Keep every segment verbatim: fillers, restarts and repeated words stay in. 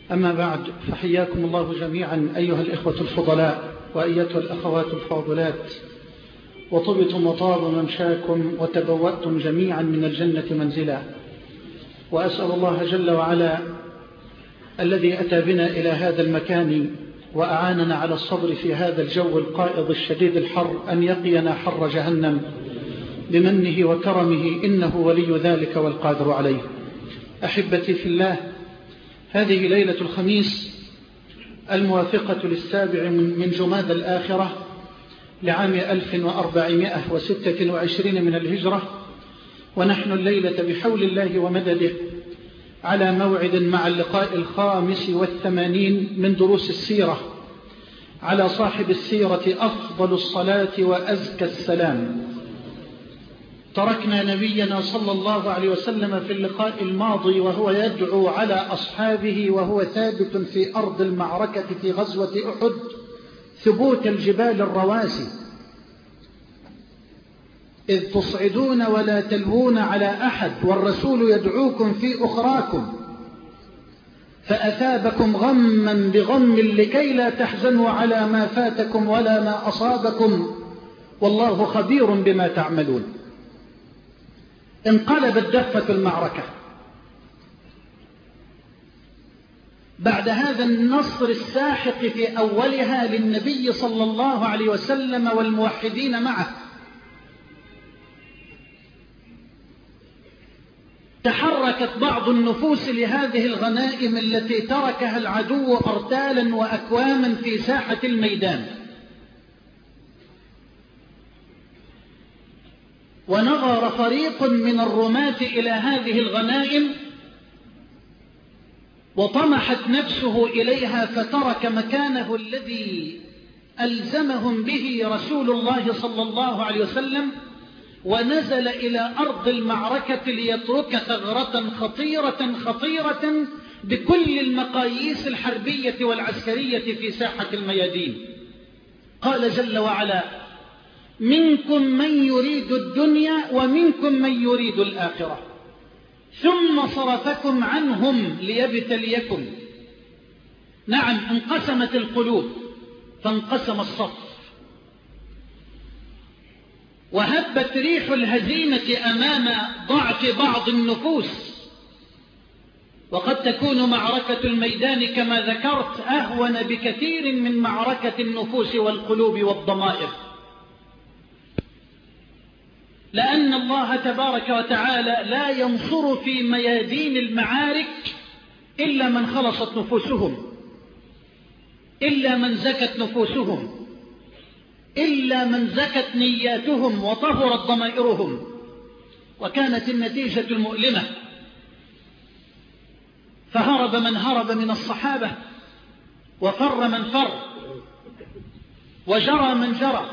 أما بعد، فحياكم الله جميعا أيها الإخوة الفضلاء وأيتها الأخوات الفاضلات، وطبتم وطاب ممشاكم وتبوأتم جميعا من الجنة منزلا. وأسأل الله جل وعلا الذي أتى بنا إلى هذا المكان وأعاننا على الصبر في هذا الجو القائض الشديد الحر أن يقينا حر جهنم بمنه وكرمه، إنه ولي ذلك والقادر عليه. أحبتي في الله، هذه ليلة الخميس الموافقة للسابع من جماد الآخرة لعام ألف وأربعمائة وستة وعشرين من الهجرة، ونحن الليلة بحول الله ومدده على موعد مع اللقاء الخامس والثمانين من دروس السيرة على صاحب السيرة أفضل الصلاة وأزكى السلام. تركنا نبينا صلى الله عليه وسلم في اللقاء الماضي وهو يدعو على أصحابه وهو ثابت في أرض المعركة في غزوة أحد ثبوت الجبال الرواسي، إذ تصعدون ولا تلوون على أحد والرسول يدعوكم في أخراكم فأثابكم غما بغم لكي لا تحزنوا على ما فاتكم ولا ما أصابكم والله خبير بما تعملون. انقلبت دفة المعركة بعد هذا النصر الساحق في أولها للنبي صلى الله عليه وسلم والموحدين معه. تحركت بعض النفوس لهذه الغنائم التي تركها العدو أرتالا وأكواما في ساحة الميدان، ونظر فريق من الرماة إلى هذه الغنائم وطمحت نفسه إليها فترك مكانه الذي ألزمهم به رسول الله صلى الله عليه وسلم ونزل إلى أرض المعركة ليترك ثغرة خطيرة خطيرة بكل المقاييس الحربية والعسكرية في ساحة الميادين. قال جل وعلا: منكم من يريد الدنيا ومنكم من يريد الآخرة ثم صرفكم عنهم ليبتليكم. نعم، انقسمت القلوب فانقسم الصف، وهبت ريح الهزيمة أمام ضعف بعض النفوس، وقد تكون معركة الميدان كما ذكرت أهون بكثير من معركة النفوس والقلوب والضمائر، لأن الله تبارك وتعالى لا ينصر في ميادين المعارك إلا من خلصت نفوسهم، إلا من زكت نفوسهم، إلا من زكت نياتهم وطهرت ضمائرهم. وكانت النتيجة المؤلمة، فهرب من هرب من الصحابة وفر من فر وجرى من جرى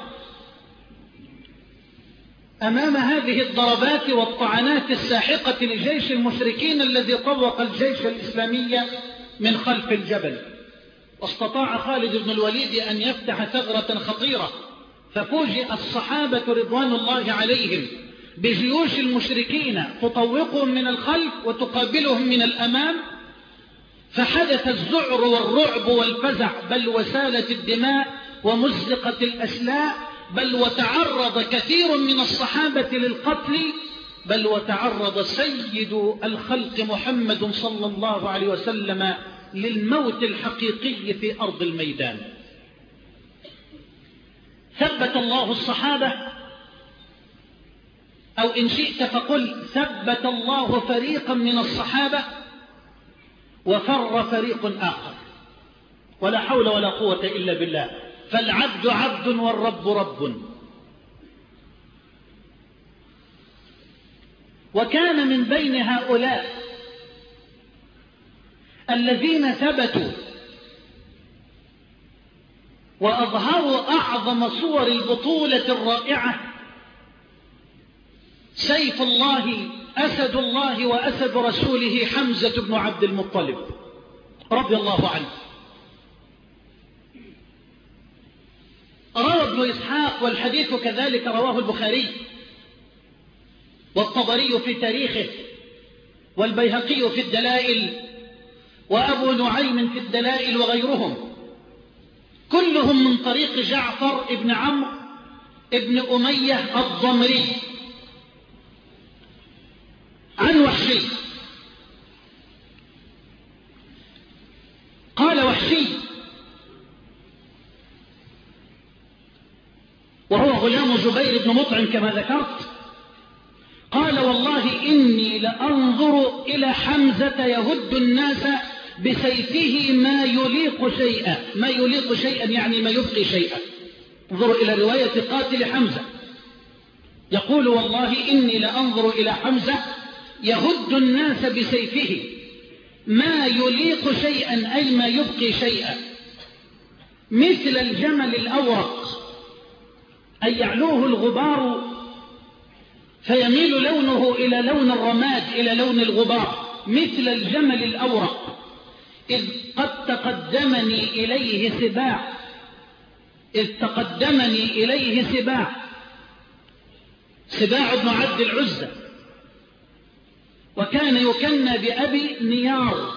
أمام هذه الضربات والطعنات الساحقة لجيش المشركين الذي طوق الجيش الإسلامي من خلف الجبل. واستطاع خالد بن الوليد أن يفتح ثغرة خطيرة، ففوجئ الصحابة رضوان الله عليهم بجيوش المشركين تطوقهم من الخلف وتقابلهم من الأمام، فحدث الذعر والرعب والفزع، بل وسالت الدماء ومزقت الأشلاء، بل وتعرض كثير من الصحابة للقتل، بل وتعرض سيد الخلق محمد صلى الله عليه وسلم للموت الحقيقي في أرض الميدان. ثبت الله الصحابة، أو إن شئت فقل ثبت الله فريقا من الصحابة وفر فريق آخر، ولا حول ولا قوة إلا بالله. فالعبد عبد والرب رب. وكان من بين هؤلاء الذين ثبتوا وأظهروا أعظم صور البطولة الرائعة سيف الله أسد الله وأسد رسوله حمزة بن عبد المطلب رضي الله عنه. روى ابن إسحاق، والحديث كذلك رواه البخاري والطبري في تاريخه والبيهقي في الدلائل وأبو نعيم في الدلائل وغيرهم، كلهم من طريق جعفر ابن عمرو ابن أمية الضمري عن وحشي. قال وحشي وهو غلام جبير بن مطعم كما ذكرت، قال والله إني لأنظر إلى حمزة يهد الناس بسيفه ما يليق شيئا، ما يليق شيئا يعني ما يبقي شيئا. انظروا إلى رواية قاتل حمزة، يقول والله إني لأنظر إلى حمزة يهد الناس بسيفه ما يليق شيئا أي ما يبقي شيئا، مثل الجمل الأورق أي يعلوه الغبار فيميل لونه إلى لون الرماد إلى لون الغبار، مثل الجمل الأورق إذ قد تقدمني إليه سباع، إذ تقدمني إليه سباع، سباع بن عبد العزى، وكان يكنى بأبي نيار.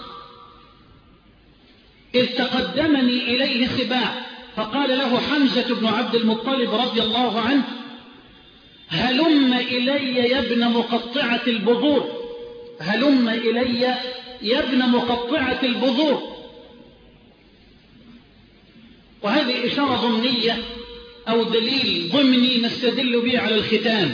إذ تقدمني إليه سباع فقال له حمزة بن عبد المطلب رضي الله عنه هلم إلي يا ابن مقطعة البذور، هلم إلي يا ابن مقطعة البذور. وهذه إشارة ضمنية أو دليل ضمني نستدل به على الختان.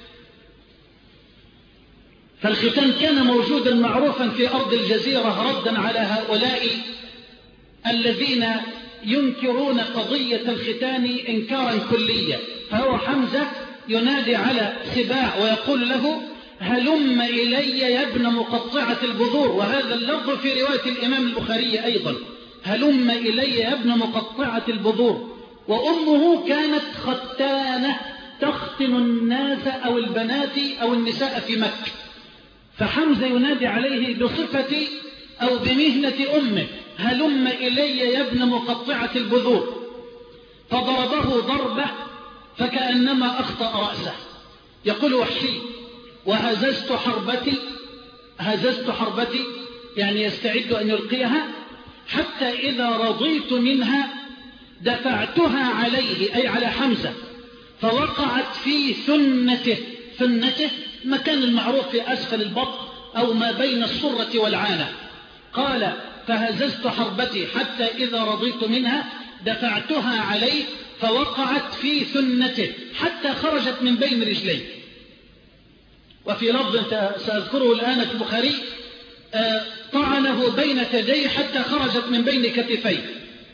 فالختان كان موجودا معروفا في أرض الجزيرة ردا على هؤلاء الذين ينكرون قضية الختان إنكارا كليا. فهو حمزة ينادي على سباع ويقول له هلم إلي يا ابن مقطعة البذور، وهذا اللفظ في رواية الإمام البخاري أيضا، هلم إلي يا ابن مقطعة البذور. وأمه كانت ختانة تختن الناس أو البنات أو النساء في مكة، فحمزة ينادي عليه بصفة أو بمهنة أمه هلم إلي يا ابن مقطعة البذور، فضربه ضربة فكأنما أخطأ رأسه. يقول وحشي وهززت حربتي، هززت حربتي يعني يستعد أن يلقيها، حتى إذا رضيت منها دفعتها عليه أي على حمزة فوقعت في ثنته، ثنته مكان المعروف في أسفل البطن أو ما بين الصرة والعانة. قال فهززت حربتي حتى إذا رضيت منها دفعتها عليه فوقعت في ثنته حتى خرجت من بين رجليه. وفي لفظ سأذكره الآن في البخاري طعنه بين ثديه حتى خرجت من بين كتفيه.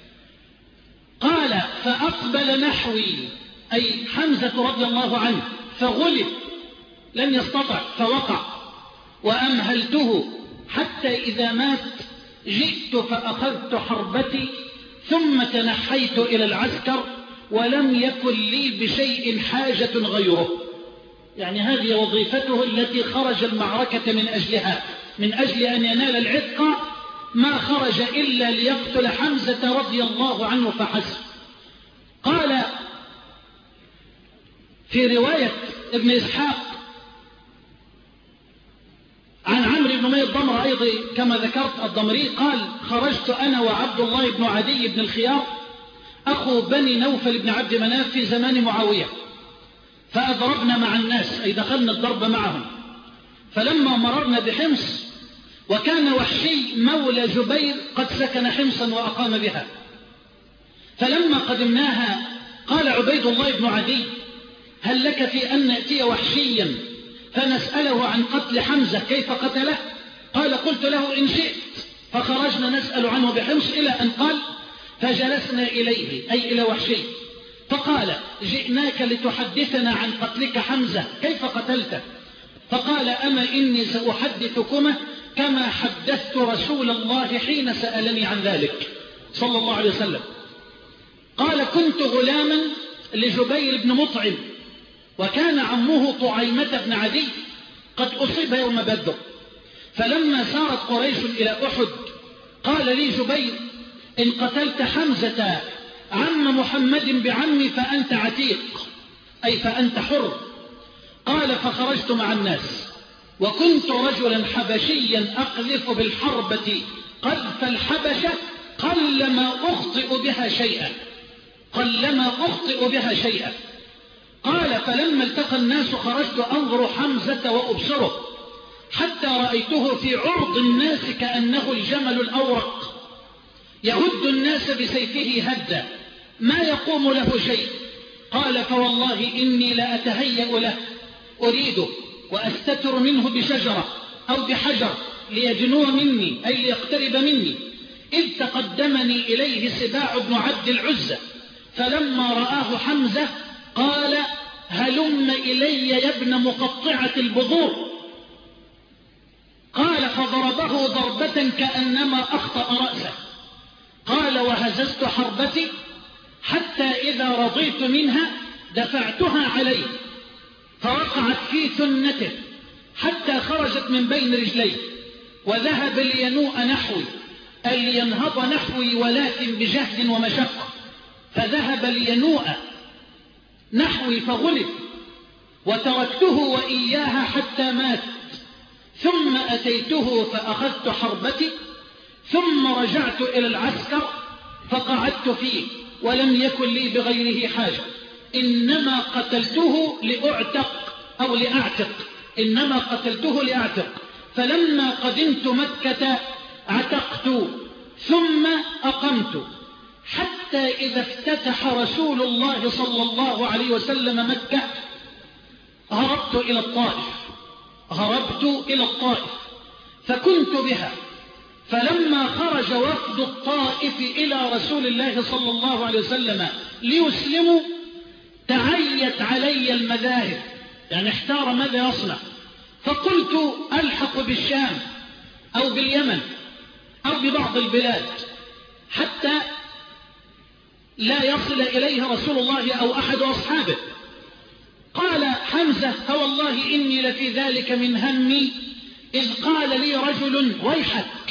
قال فأقبل نحوي أي حمزة رضي الله عنه فغلب لم يستطع فوقع، وأمهلته حتى إذا مات جئت فأخذت حربتي ثم تنحيت إلى العسكر ولم يكن لي بشيء حاجة غيره. يعني هذه وظيفته التي خرج المعركة من أجلها، من أجل أن ينال العتق ما خرج إلا ليقتل حمزة رضي الله عنه فحسب. قال في رواية ابن إسحاق عن عمرو بن أمية الضمري أيضا كما ذكرت الضمري قال خرجت أنا وعبد الله بن عدي بن الخيار أخو بني نوفل بن عبد مناف في زمان معاوية، فأضربنا مع الناس أي دخلنا الضرب معهم. فلما مررنا بحمص وكان وحشي مولى جبير قد سكن حمصا وأقام بها، فلما قدمناها قال عبيد الله بن عدي هل لك في أن نأتي وحشيا فنسأله عن قتل حمزة كيف قتله؟ قال قلت له إن شئت. فخرجنا نسأل عنه بحمص إلى أن قال فجلسنا إليه أي إلى وحشي فقال جئناك لتحدثنا عن قتلك حمزة كيف قتلته؟ فقال أما إني سأحدثكما كما حدثت رسول الله حين سألني عن ذلك صلى الله عليه وسلم. قال كنت غلاما لجبير بن مطعم، وكان عمه طعيمة بن عدي قد أصيب يوم بدر، فلما سارت قريش إلى أحد قال لي جبير إن قتلت حمزة عم محمد بعمي فأنت عتيق أي فأنت حر. قال فخرجت مع الناس وكنت رجلا حبشيا أقذف بالحربة قذف الحبشة قلما أخطئ بها شيئا قلما أخطئ بها شيئا قال فلما التقى الناس خرجت أنظر حمزة وأبصره حتى رأيته في عرض الناس كأنه الجمل الأورق يهد الناس بسيفه هدا ما يقوم له شيء. قال فوالله إني لا أتهيأ له أريده وأستتر منه بشجرة أو بحجر ليجنو مني أي ليقترب مني إذ تقدمني إليه سباع بن عبد العزى فلما رآه حمزة قال هلم إلي يا ابن مقطعة البذور. قال فضربه ضربة كأنما أخطأ رأسه. قال وهززت حربتي حتى إذا رضيت منها دفعتها عليه فوقعت في ثنته حتى خرجت من بين رجليه وذهب لينوء نحوي أي لينهض نحوي ولكن بجهد ومشقة فذهب لينوء نحوي فغلب وتركته وإياها حتى مات ثم أتيته فأخذت حربتي ثم رجعت إلى العسكر فقعدت فيه ولم يكن لي بغيره حاجة إنما قتلته لأعتق أو لأعتق إنما قتلته لأعتق فلما قدمت مكة عتقت ثم أقمت حتى إذا افتتح رسول الله صلى الله عليه وسلم مكة هربت إلى الطائف هربت إلى الطائف فكنت بها فلما خرج وفد الطائف إلى رسول الله صلى الله عليه وسلم ليسلموا تعيت علي المذاهب يعني احتار ماذا يصنع فقلت ألحق بالشام أو باليمن أو ببعض البلاد حتى لا يصل إليها رسول الله أو أحد أصحابه. قال حمزة فوالله إني لفي ذلك من همي إذ قال لي رجل ويحك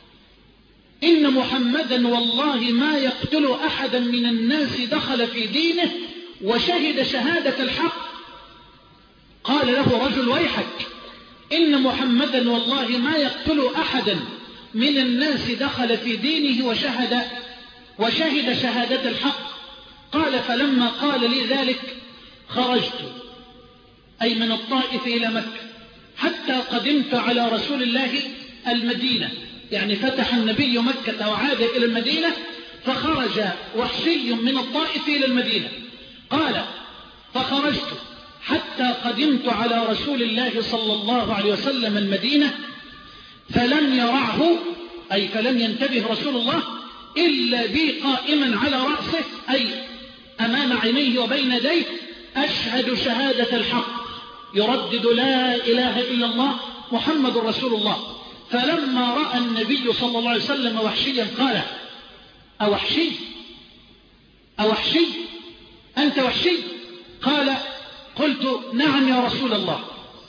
إن محمدا والله ما يقتل أحدا من الناس دخل في دينه وشهد شهادة الحق. قال له رجل ويحك إن محمدا والله ما يقتل أحدا من الناس دخل في دينه وشهد وشهد شهادة الحق. قال فلما قال لي ذلك خرجت أي من الطائف إلى مكة حتى قدمت على رسول الله المدينة يعني فتح النبي مكة وعاد إلى المدينة فخرج وحشي من الطائف إلى المدينة. قال فخرجت حتى قدمت على رسول الله صلى الله عليه وسلم المدينة فلم يرعه أي فلم ينتبه رسول الله إلا بي قائما على رأسه أي أمام عينيه وبين يديه أشهد شهادة الحق يردد لا إله إلا الله محمد رسول الله. فلما رأى النبي صلى الله عليه وسلم وحشيا قال أوحشي أوحشي أنت وحشي؟ قال قلت نعم يا رسول الله.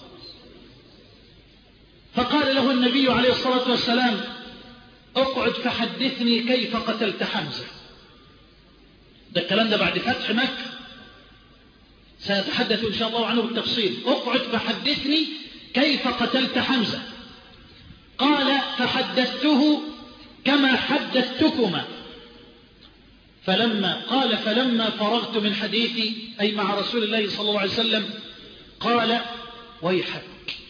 فقال له النبي عليه الصلاة والسلام اقعد فحدثني كيف قتلت حمزة. ده الكلام ده بعد فتح مكة سأتحدث إن شاء الله عنه بالتفصيل. اقعد فحدثني كيف قتلت حمزة. قال فحدثته كما حدثتكما. فلما قال فلما فرغت من حديثي أي مع رسول الله صلى الله عليه وسلم قال ويحك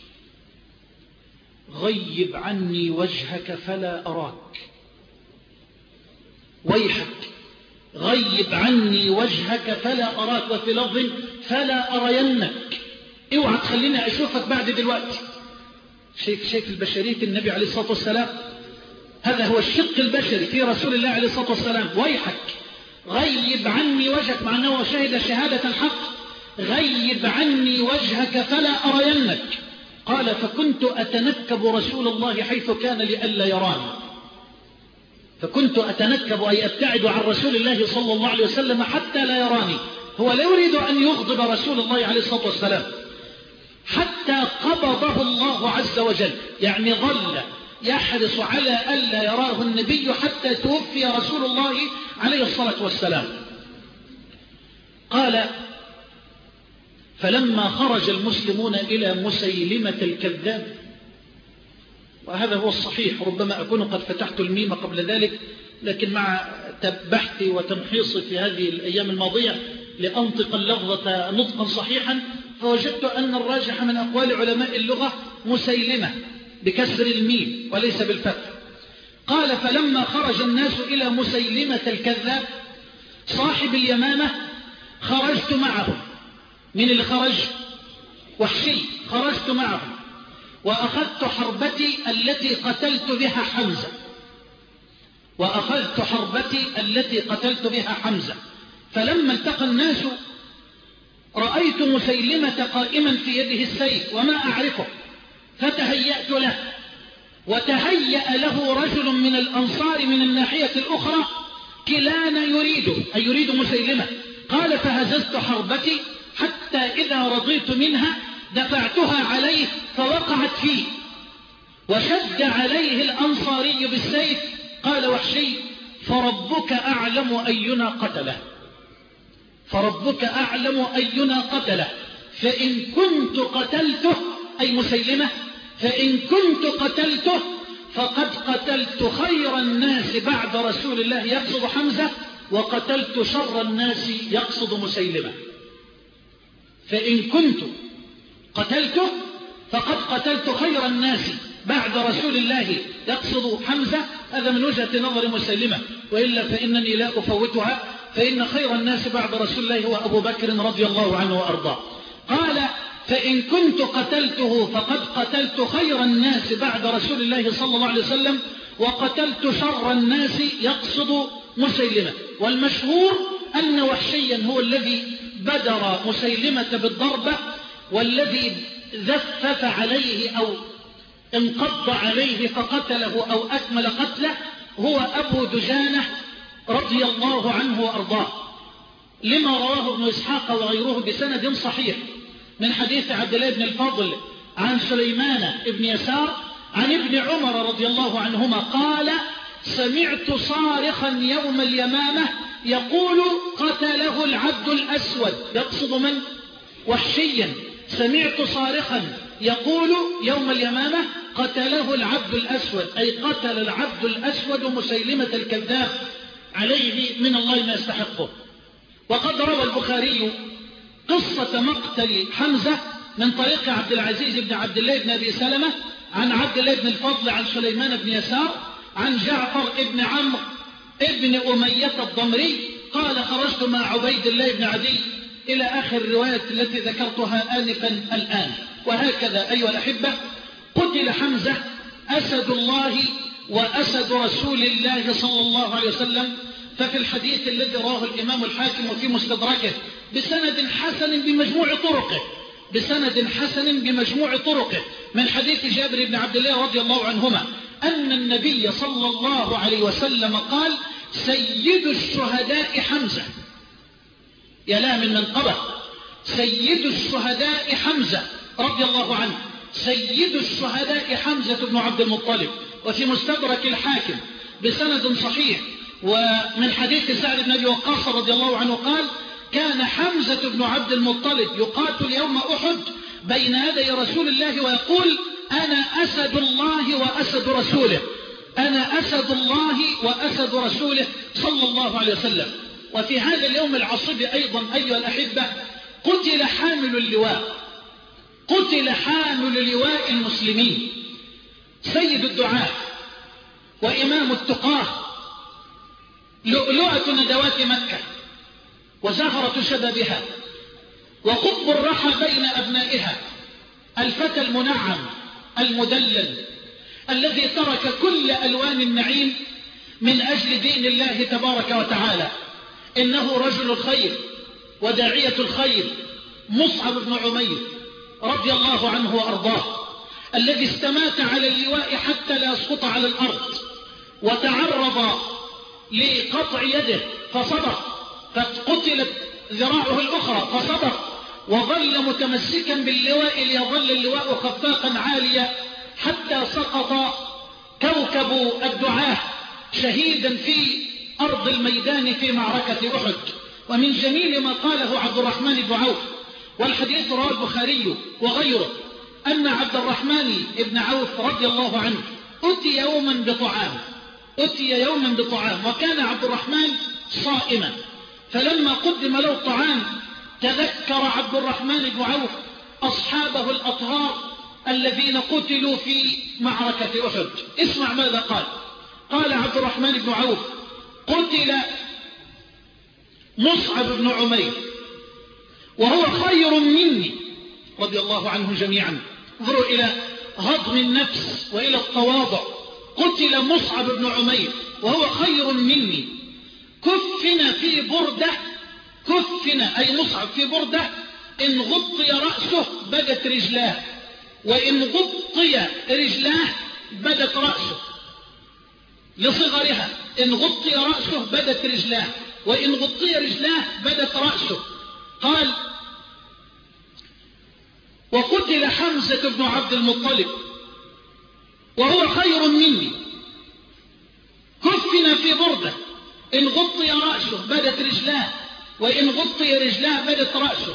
غيب عني وجهك فلا أراك. ويحك غيب عني وجهك فلا أراك وفي لفظ فلا أرينك اوعى تخليني أشوفك بعد دلوقتي. شايف شايف البشرية النبي عليه الصلاة والسلام هذا هو الشق البشري في رسول الله عليه الصلاة والسلام. ويحك غيب عني وجهك مع أنه شهد شهادة الحق غيب عني وجهك فلا أرينك. قال فكنت أتنكب رسول الله حيث كان لئلا يراني فكنت أتنكب أي أبتعد عن رسول الله صلى الله عليه وسلم حتى لا يراني. هو لا يريد أن يغضب رسول الله عليه الصلاة والسلام حتى قبضه الله عز وجل يعني ظل يحرص على ألا يراه النبي حتى توفي رسول الله عليه الصلاة والسلام. قال فلما خرج المسلمون إلى مسيلمة الكذاب وهذا هو الصحيح. ربما أكون قد فتحت الميم قبل ذلك، لكن مع بحثي وتمحيصي في هذه الأيام الماضية لأنطق اللفظة نطقا صحيحا، فوجدت أن الراجح من أقوال علماء اللغة مسيلمة بكسر الميم وليس بالفتح. قال: فلما خرج الناس إلى مسيلمة الكذاب صاحب اليمامة خرجت معه. من اللي خرج؟ وحشي. خرجت معه وأخذت حربتي التي قتلت بها حمزة وأخذت حربتي التي قتلت بها حمزة فلما التقى الناس رأيت مسيلمة قائما في يده السيف وما أعرفه، فتهيأت له، وتهيأ له رجل من الأنصار من الناحية الأخرى، كلانا يريده، أي يريد مسيلمة. قال: فهززت حربتي حتى إذا رضيت منها دفعتها عليه فوقعت فيه، وشد عليه الأنصاري بالسيف. قال وحشي: فربك أعلم أينا قتله فربك أعلم أينا قتله فإن كنت قتلته، أي مسيلمة، فإن كنت قتلته فقد قتلت خير الناس بعد رسول الله يقصد حمزة، وقتلت شر الناس يقصد مسيلمة. فإن كنت قتلته فقد قتلت خير الناس بعد رسول الله يقصد حمزة. هذا من وجهة نظر مسيلمة، وإلا فإنني لا أفوتها، فإن خير الناس بعد رسول الله هو أبو بكر رضي الله عنه وأرضاه. قال: فإن كنت قتلته فقد قتلت خير الناس بعد رسول الله صلى الله عليه وسلم، وقتلت شر الناس يقصد مسيلمة. والمشهور أن وحشيا هو الذي بدر مسيلمة بالضربة، والذي ذفف عليه أو انقض عليه فقتله أو أكمل قتله هو أبو دجانة رضي الله عنه وأرضاه، لما رواه ابن إسحاق وغيره بسند صحيح من حديث عبد الله بن الفضل عن سليمان بن يسار عن ابن عمر رضي الله عنهما قال: سمعت صارخا يوم اليمامة يقول: قتله العبد الأسود، يقصد من؟ وحشيا. سمعت صارخا يقول يوم اليمامة: قتله العبد الأسود، أي قتل العبد الأسود مسيلمة الكذاب، عليه من الله ما يستحقه. وقد روى البخاري قصة مقتل حمزة من طريق عبد العزيز بن عبد الله بن أبي سلمة عن عبد الله بن الفضل عن سليمان بن يسار عن جعفر بن عمرو ابن أمية الضمري قال: خرجت مع عبيد الله بن عدي، إلى آخر الرواية التي ذكرتها آنفا الآن. وهكذا أيها الأحبة قتل حمزة أسد الله وأسد رسول الله صلى الله عليه وسلم. ففي الحديث الذي رواه الإمام الحاكم في مستدركه بسند حسن بمجموع طرقه بسند حسن بمجموع طرقه من حديث جابر بن عبد الله رضي الله عنهما أن النبي صلى الله عليه وسلم قال: سيد الشهداء حمزة. يا لا من منقبة. سيد الشهداء حمزة رضي الله عنه. سيد الشهداء حمزة بن عبد المطلب. وفي مستدرك الحاكم بسند صحيح ومن حديث سعد بن أبي وقاص رضي الله عنه قال: كان حمزة بن عبد المطلب يقاتل يوم أحد بين يدي رسول الله ويقول: أنا أسد الله وأسد رسوله، أنا أسد الله وأسد رسوله صلى الله عليه وسلم. وفي هذا اليوم العصيب أيضا أيها الأحبة قتل حامل اللواء قتل حامل لواء المسلمين، سيد الدعاة وإمام التقاه، لؤلؤة ندوات مكة وزهرة شبابها وقطب الرحى بين أبنائها، الفتى المنعم المدلل الذي ترك كل ألوان النعيم من أجل دين الله تبارك وتعالى. إنه رجل الخير وداعية الخير مصعب بن عمير رضي الله عنه وأرضاه، الذي استمات على اللواء حتى لا يسقط على الأرض، وتعرض لقطع يده فصبر، فقتلت ذراعه الأخرى فصبر، وظل متمسكا باللواء ليظل اللواء خفاقا عاليا حتى سقط كوكب الدعاة شهيدا في أرض الميدان في معركة أحد. ومن جميل ما قاله عبد الرحمن بن عوف، والحديث رواه البخاري وغيره، أن عبد الرحمن بن عوف رضي الله عنه أتي يوما بطعام أتي يوما بطعام وكان عبد الرحمن صائما، فلما قدم له الطعام تذكر عبد الرحمن بن عوف أصحابه الأطهار الذين قتلوا في معركة أحد. اسمع ماذا قال. قال عبد الرحمن بن عوف: قتل مصعب بن عمير وهو خير مني، رضي الله عنه جميعا. انظروا إلى هضم النفس وإلى التواضع. قتل مصعب بن عمير وهو خير مني، كفن في بردة، كفن أي مصعب في بردة، إن غطي رأسه بدت رجلاه، وإن غطي رجلاه بدت رأسه لصغرها. إن غطي رأسه بدت رجلاه، وإن غطي رجلاه بدت رأسه. قال: وقتل حمزة بن عبد المطلب وهو خير مني، كفن في بردة، إن غطي رأسه بدت رجلاه، وإن غطي رجلاه بدت رأسه.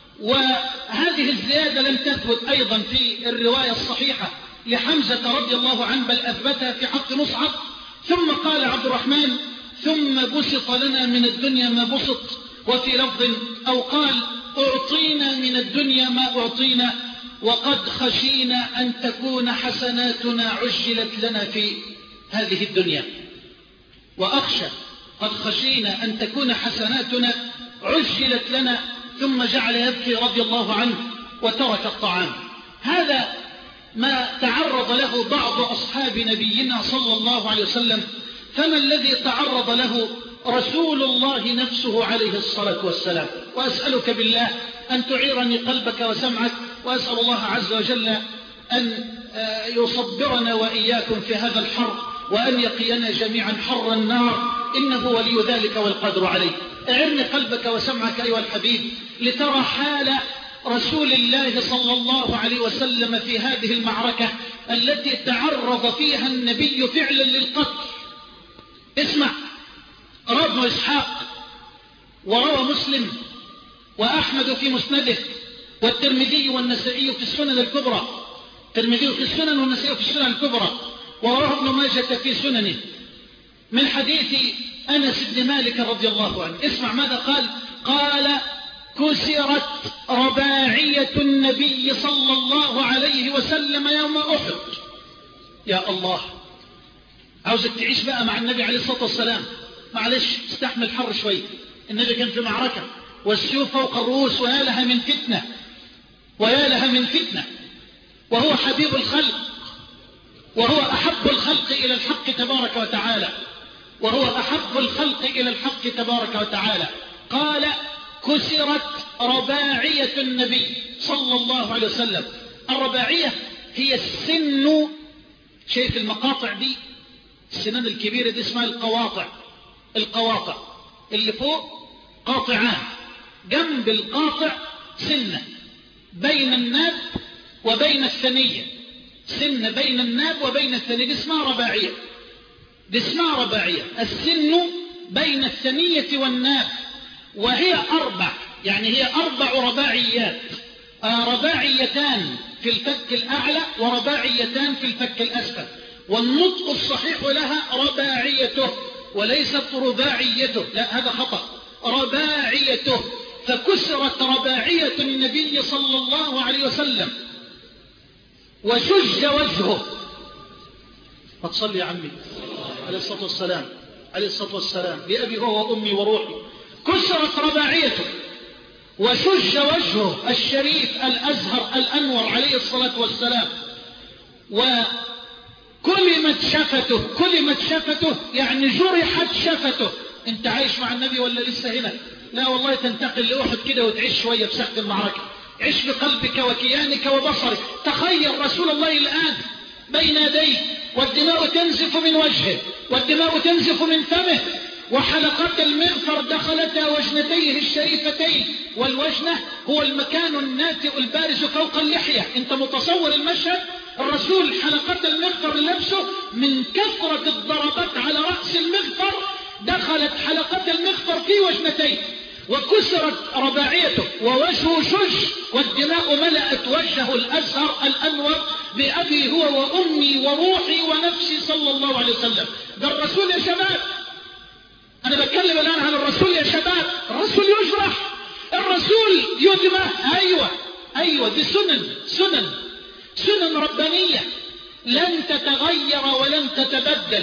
وهذه الزيادة لم تثبت أيضا في الرواية الصحيحة لحمزة رضي الله عنه، بل أثبتها في حق مصعب. ثم قال عبد الرحمن: ثم بسط لنا من الدنيا ما بسط، وفي لفظ أو قال: أعطينا من الدنيا ما أعطينا، وقد خشينا أن تكون حسناتنا عجلت لنا في هذه الدنيا، وأخشى قد خشينا أن تكون حسناتنا عجلت لنا. ثم جعل يبكي رضي الله عنه وترك الطعام. هذا ما تعرض له بعض أصحاب نبينا صلى الله عليه وسلم، فما الذي تعرض له رسول الله نفسه عليه الصلاة والسلام؟ وأسألك بالله أن تعيرني قلبك وسمعك، وأسأل الله عز وجل أن يصبرنا وإياكم في هذا الحر، وأن يقينا جميعا حر النار، إنه ولي ذلك والقدر عليه. اعرني قلبك وسمعك أيها الحبيب لترى حال رسول الله صلى الله عليه وسلم في هذه المعركة التي تعرض فيها النبي فعلا للقتل. اسمع. روى ابن إسحاق وروى مسلم وأحمد في مسنده والترمذي والنسائي في السنن الكبرى، الترمذي في السنن والنسائي في السنن الكبرى، ورواه ابن ماجه في سننه من حديث أنس بن مالك رضي الله عنه. اسمع ماذا قال. قال: كسرت رباعية النبي صلى الله عليه وسلم يوم أحد. يا الله، عاوزك تعيش بقى مع النبي عليه الصلاة والسلام. معلش استحمل حر شوي. النبي كان في معركة والسيوف فوق الرؤوس، ويا لها من فتنة، ويا لها من فتنة، وهو حبيب الخلق، وهو أحب الخلق إلى الحق تبارك وتعالى، وهو أحب الخلق إلى الحق تبارك وتعالى. قال: كسرت رباعية النبي صلى الله عليه وسلم. الرباعية هي السن، شايف المقاطع دي، السنان الكبيرة دي اسمها القواطع. القواطع اللي فوق قاطعان، جنب القاطع سنة بين الناب وبين الثنية، سنة بين الناب وبين الثنية، دي اسمها رباعية. دي اسمها رباعية، السن بين الثنية والناب، وهي أربع، يعني هي أربع رباعيات. آه رباعيتان في الفك الأعلى ورباعيتان في الفك الأسفل، والنطق الصحيح لها رباعيته وليست رباعيته، لا هذا خطأ، رباعيته. فكسرت رباعية النبي صلى الله عليه وسلم وشج وجهه. فتصلي يا عمي عليه الصلاة والسلام، عليه الصلاة والسلام، بأبي هو وأمي وروحي. كسرت رباعيته وشج وجهه الشريف الأزهر الأنور عليه الصلاة والسلام، وكلمت شفته، كلمت شفته يعني جرحت شفته. انت عايش مع النبي ولا لسه هنا؟ لا والله، تنتقل لأحد كده وتعيش شوية بساحة المعركة. عيش بقلبك وكيانك وبصرك. تخيل رسول الله الآن بين يديه، والدماء تنزف من وجهه، والدماء تنزف من فمه، وحلقات المغفر دخلتا وجنتيه الشريفتين، والوجنة هو المكان الناتئ البارز فوق اللحية. انت متصور المشهد؟ الرسول حلقات المغفر لنفسه من كثرة الضربات على رأس المغفر، دخلت حلقات المغفر في وجنتيه، وكسرت رباعيته ووجهه شج والدماء ملأت وجهه الأزهر الأنور بأبي هو وأمي وروحي ونفسي صلى الله عليه وسلم. ده الرسول يا شباب، أنا بتكلم الآن عن الرسول يا شباب. الرسول يجرح، الرسول يدمى. أيوة أيوة دي سنن سنن سنن ربانية لن تتغير ولن تتبدل.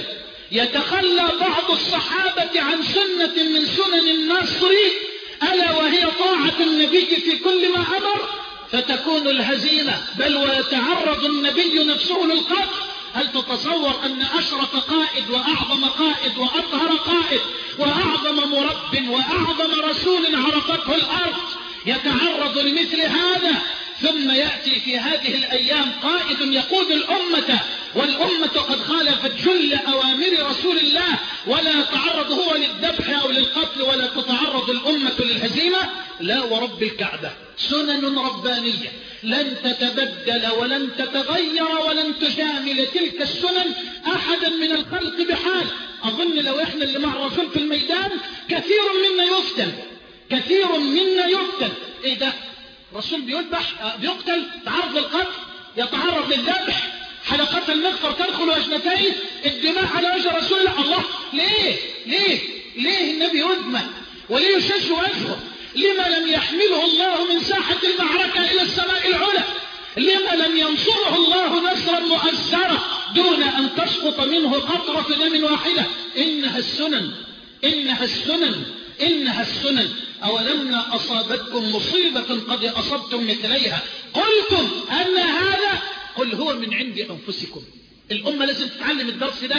يتخلى بعض الصحابة عن سنة من سنن النصر ألا وهي طاعة النبي في كل ما أمر فتكون الهزيمة، بل ويتعرض النبي نفسه للقتل. هل تتصور أن أشرف قائد وأعظم قائد وأطهر قائد وأعظم مرب وأعظم رسول عرفته الأرض يتعرض لمثل هذا؟ ثم يأتي في هذه الأيام قائد يقود الأمة والأمة قد خالفت جل أوامر رسول الله، ولا يتعرض هو للذبح أو للقتل ولا تتعرض الأمة للهزيمة. لا ورب الكعبة، سنن ربانية لن تتبدل ولن تتغير ولن تجامل تلك السنن أحدا من الخلق بحال. أظن لو إحنا اللي مع الرسول في الميدان كثير منا يفتن، كثير منا يفتن. إيه ده؟ الرسول بيذبح بيقتل، تعرض للقتل، يتعرض للذبح، حلقات المغفر تدخل وجنتيه، الدماء على وجه رسول الله. الله ليه ليه ليه النبي يدمى وليه يشج وجهه؟ لما لم يحمله الله من ساحة المعركة إلى السماء العلى؟ لما لم ينصره الله نصرا مؤزرا دون أن تسقط منه قطرة دم واحدة؟ إنها السنن إنها السنن إنها السنن. أولما أصابتكم مصيبة قد أصبتم مثليها قلتم أن هذا، قل هو من عند أنفسكم. الأمة لازم تتعلم الدرس ده،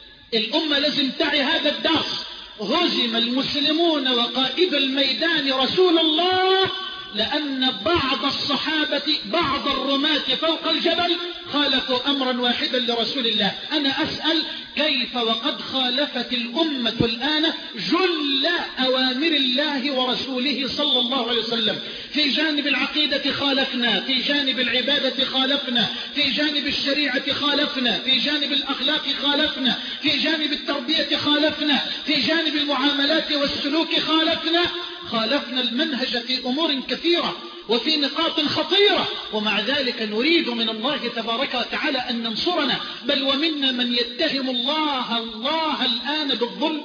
الأمة لازم تعي هذا الدرس. هزم المسلمون وقائد الميدان رسول الله لأن بعض الصحابة بعض الرماة فوق الجبل خالفوا أمرا واحدا لرسول الله. أنا أسأل كيف وقد خالفت الأمة الآن جل أوامر الله ورسوله صلى الله عليه وسلم؟ في جانب العقيدة خالفنا، في جانب العبادة خالفنا، في جانب الشريعة خالفنا، في جانب الأخلاق خالفنا، في جانب التربية خالفنا، في جانب المعاملات والسلوك خالفنا. خالفنا المنهج في أمور كثيرة وفي نقاط خطيرة، ومع ذلك نريد من الله تبارك وتعالى أن ننصرنا. بل ومنا من يتهم الله الله الآن بالظلم،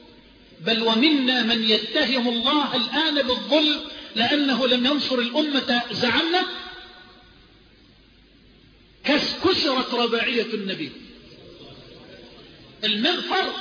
بل ومنا من يتهم الله الآن بالظلم لأنه لم ينصر الأمة. زعمنا كسرت رباعية النبي، المغفر،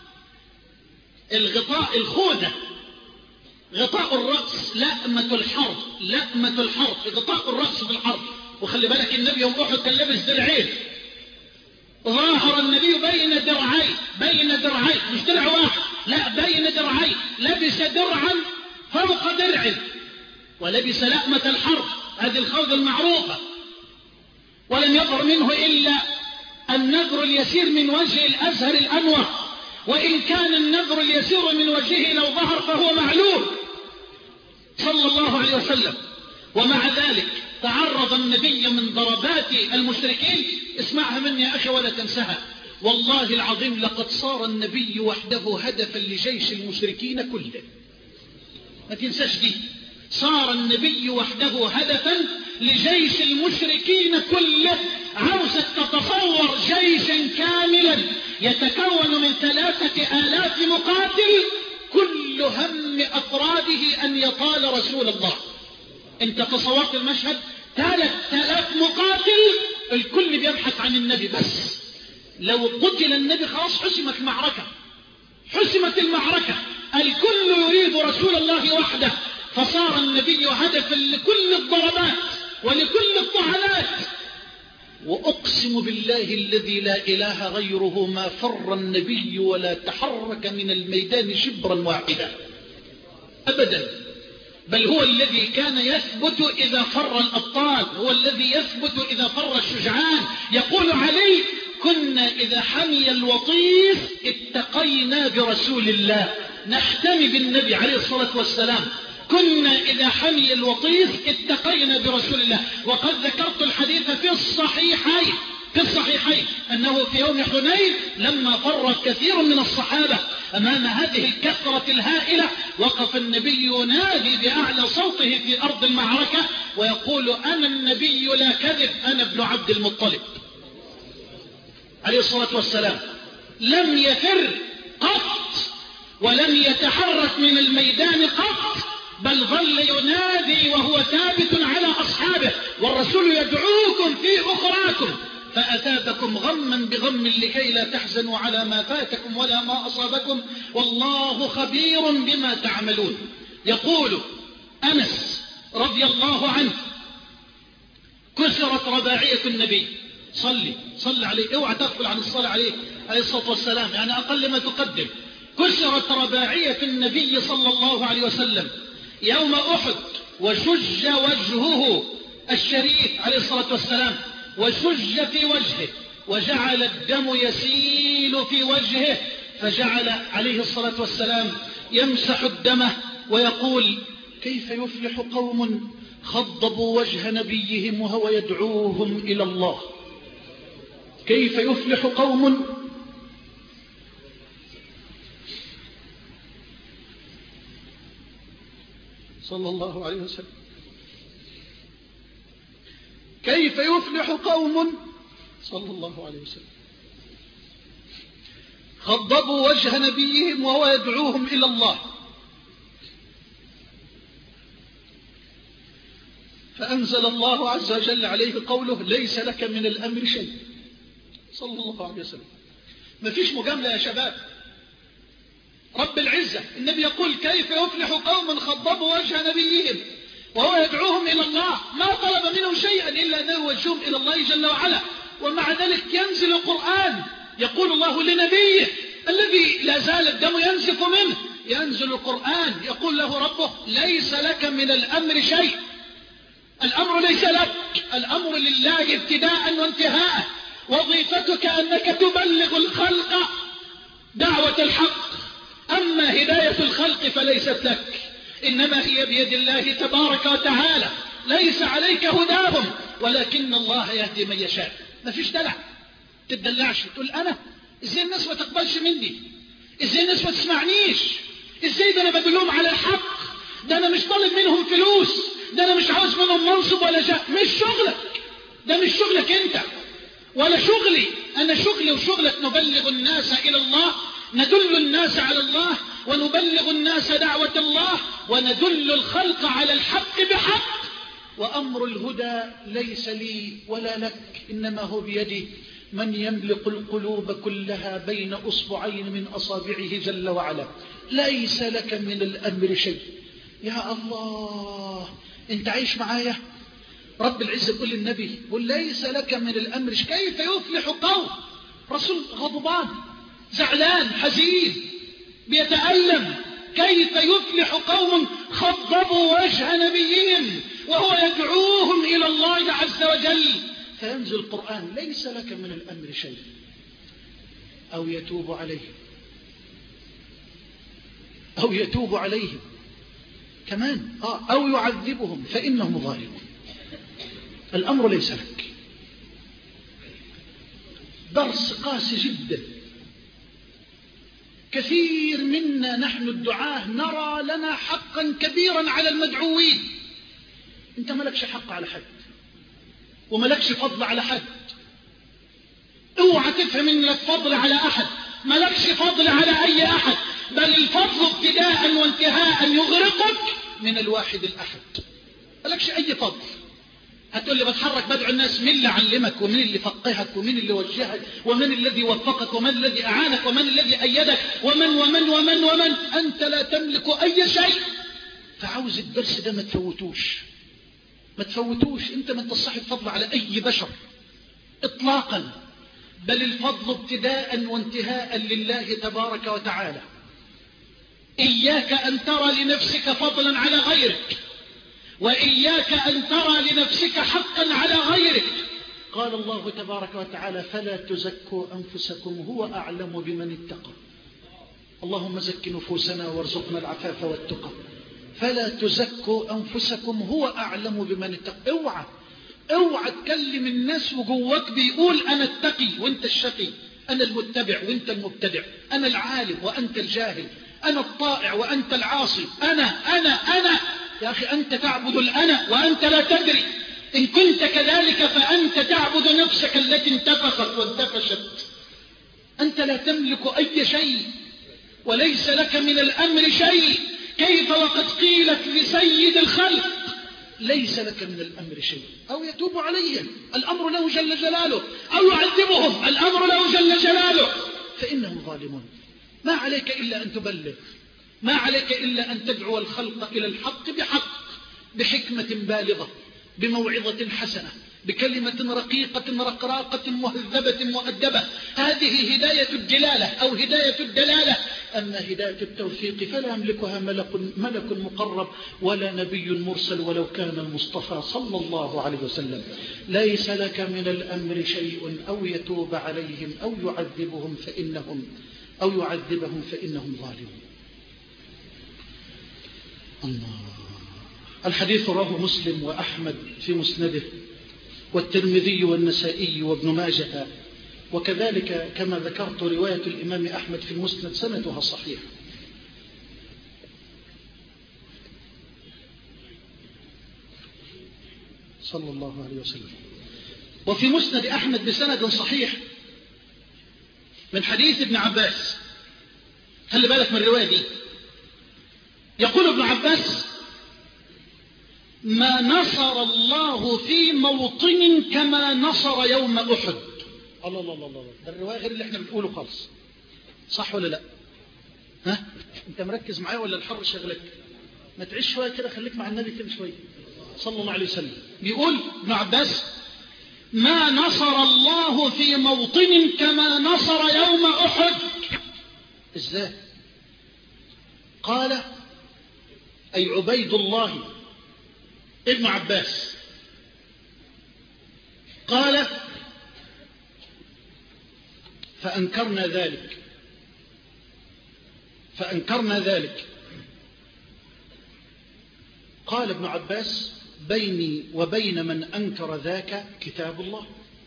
الغطاء، الخوذة، غطاء الرأس، لأمة الحرب، لأمة الحرب، غطاء الرأس في الحرب. وخلي بالك النبي يوم أحد كان لابس درعين، ظاهر النبي بين درعي بين درعي مش درع واحد، لا بين درعي، لبس درعا فوق درع ولبس لأمة الحرب، هذه الخوذة المعروفة، ولم يظهر منه إلا النذر اليسير من وجه الأزهر الأنور، وإن كان النذر اليسير من وجهه لو ظهر فهو معلوم صلى الله عليه وسلم. ومع ذلك تعرض النبي من ضربات المشركين. اسمعها مني يا أخي ولا تنسها، والله العظيم لقد صار النبي وحده هدفا لجيش المشركين كله. ما تنساش دي، صار النبي وحده هدفا لجيش المشركين كله. عاوزك تتصور جيشا كاملا يتكون من ثلاثة آلاف مقاتل كل هم أفراده أن يطال رسول الله. انت تصورت المشهد؟ ثلاثة آلاف مقاتل الكل بيبحث عن النبي، بس لو قتل النبي خلاص حسمت المعركة، حسمت المعركة، الكل يريد رسول الله وحده. فصار النبي هدفا لكل الضربات ولكل الطعنات. وأقسم بالله الذي لا إله غيره ما فر النبي ولا تحرك من الميدان شبرا واحدا أبدا، بل هو الذي كان يثبت إذا فر الأبطال، هو الذي يثبت إذا فر الشجعان. يقول علي: كنا إذا حمي الوطيس اتقينا برسول الله، نحتمي بالنبي عليه الصلاة والسلام. كنا إذا حمي الوطيس اتقينا برسول الله. وقد ذكرت الحديث في الصحيحين في الصحيحين أنه في يوم حنين لما فر كثير من الصحابة أمام هذه الكثرة الهائلة وقف النبي ينادي بأعلى صوته في أرض المعركة ويقول أنا النبي لا كذب، أنا ابن عبد المطلب عليه الصلاة والسلام. لم يفر قط ولم يتحرك من الميدان قط، بل ظل ينادي وهو ثابت على أصحابه، والرسول يدعوكم في أخراكم فأثابكم غما بغم لكي لا تحزنوا على ما فاتكم ولا ما أصابكم والله خبير بما تعملون. يقول أنس رضي الله عنه كسرت رباعية النبي، صلي صلي عليه، اوعى تغفل عن الصلاة عليه عليه الصلاة والسلام، يعني أقل ما تقدم. كسرت رباعية النبي صلى الله عليه وسلم يوم أحد وشج وجهه الشريف عليه الصلاة والسلام، وشج في وجهه وجعل الدم يسيل في وجهه، فجعل عليه الصلاة والسلام يمسح الدم ويقول كيف يفلح قوم خضبوا وجه نبيهم وهو يدعوهم إلى الله، كيف يفلح قوم صلى الله عليه وسلم كيف يفلح قوم صلى الله عليه وسلم خضبوا وجه نبيهم وهو يدعوهم إلى الله، فأنزل الله عز وجل عليه قوله ليس لك من الأمر شيء صلى الله عليه وسلم. ما فيش مجاملة يا شباب، رب العزة النبي يقول كيف يفلح قوم خضبوا وجه نبيهم وهو يدعوهم إلى الله، ما طلب منهم شيئا إلا أنه يوجههم إلى الله جل وعلا، ومع ذلك ينزل القرآن يقول الله لنبيه الذي لا زال الدم ينزف منه، ينزل القرآن يقول له ربه ليس لك من الأمر شيء، الأمر ليس لك، الأمر لله ابتداء وانتهاء، وظيفتك أنك تبلغ الخلق دعوة الحق، أما هداية الخلق فليست لك، إنما هي بيد الله تبارك وتعالى، ليس عليك هداهم ولكن الله يهدي من يشاء. ما فيش دلع، تدلعش تقول أنا إزاي الناس ما تقبلش مني، إزاي الناس ما تسمعنيش، إزاي ده أنا بدلهم على الحق، ده أنا مش طالب منهم فلوس، ده أنا مش عاوز منهم منصب ولا جاه، مش شغلك، ده مش شغلك أنت ولا شغلي، أنا شغلي وشغلك نبلغ الناس إلى الله، ندل الناس على الله ونبلغ الناس دعوة الله وندل الخلق على الحق بحق، وأمر الهدى ليس لي ولا لك إنما هو بيدي، من يملك القلوب كلها بين أصبعين من أصابعه جل وعلا، ليس لك من الأمر شيء. يا الله انت عايش معايا، رب العزة يقول للنبي قل ليس لك من الأمر شيء، كيف يفلح قوم، رسول غضبان زعلان حزين بيتألم، كيف يفلح قوم خضبوا وجه نبيهم وهو يدعوهم إلى الله عز وجل، فينزل القرآن ليس لك من الأمر شيء أو يتوب عليهم أو يتوب عليهم كمان آه أو يعذبهم فإنهم ظالمون، الأمر ليس لك. درس قاسي جدا، كثير منا نحن الدعاة نرى لنا حقا كبيرا على المدعوين، انت ملكش حق على حد وملكش فضل على حد، اوعى تفهم ان لك فضل على احد، ملكش فضل على اي احد، بل الفضل ابتداء وانتهاء يغرقك من الواحد الاحد، ملكش اي فضل. هتقول لي بتحرك بدعو الناس، مين اللي علمك ومين اللي فقهك ومين اللي وجهك ومن الذي وفقك ومن الذي أعانك ومن الذي أيدك ومن ومن ومن ومن أنت لا تملك أي شيء. فعاوز الدرس ده ما تفوتوش ما تفوتوش انت ما انت صاحب فضل على أي بشر إطلاقا، بل الفضل ابتداء وانتهاء لله تبارك وتعالى. إياك أن ترى لنفسك فضلا على غيرك، وإياك أن ترى لنفسك حقا على غيرك. قال الله تبارك وتعالى فلا تزكوا أنفسكم هو أعلم بمن اتقى. اللهم زك نفوسنا وارزقنا العفاف والتقى. فلا تزكوا أنفسكم هو أعلم بمن اتقى. اوعى اوعى تكلم الناس وجواك بيقول أنا التقي وانت الشقي، أنا المتبع وانت المبتدع، أنا العالم وأنت الجاهل، أنا الطائع وأنت العاصي، أنا أنا أنا. يا أخي أنت تعبد الأنا وأنت لا تدري. إن كنت كذلك فأنت تعبد نفسك التي انتفخت وانتفشت. أنت لا تملك أي شيء وليس لك من الأمر شيء. كيف وقد قيلت لسيد الخلق ليس لك من الأمر شيء؟ أو يتوب عليهم الأمر له جل جلاله، أو يعذبهم الأمر له جل جلاله، فإنهم ظالمون. ما عليك إلا أن تبلغ، ما عليك إلا أن تدعو الخلق إلى الحق بحق، بحكمة بالغة، بموعظة حسنة، بكلمة رقيقة رقراقة مهذبة مؤدبة. هذه هداية الدلالة أو هداية الدلالة. أما هداية التوفيق فلا يملكها ملك, ملك مقرب ولا نبي مرسل ولو كان المصطفى صلى الله عليه وسلم. ليس لك من الأمر شيء، أو يتوب عليهم أو يعذبهم فإنهم أو يعذبهم فإنهم ظالمون. الله. الحديث رواه مسلم وأحمد في مسنده، والترمذي والنسائي وابن ماجه، وكذلك كما ذكرت رواية الإمام أحمد في المسند سندها صحيح. صلى الله عليه وسلم. وفي مسند أحمد بسند صحيح من حديث ابن عباس. خلي بالك من الرواية دي. يقول ابن عباس: ما نصر الله في موطن كما نصر يوم أحد. الله الله الله الله. ده الرواية غير اللي احنا بنقوله خالص. صح ولا لا؟ ها؟ انت مركز معايا ولا الحر شغلك؟ ما تعيش شوية كده، خليك مع النبي كده شوية صلى الله عليه وسلم. بيقول ابن عباس: ما نصر الله في موطن كما نصر يوم أحد. ازاي؟ قال أي عبيد الله ابن عباس قال: فأنكرنا ذلك فأنكرنا ذلك قال ابن عباس: بيني وبين من أنكر ذاك كتاب الله.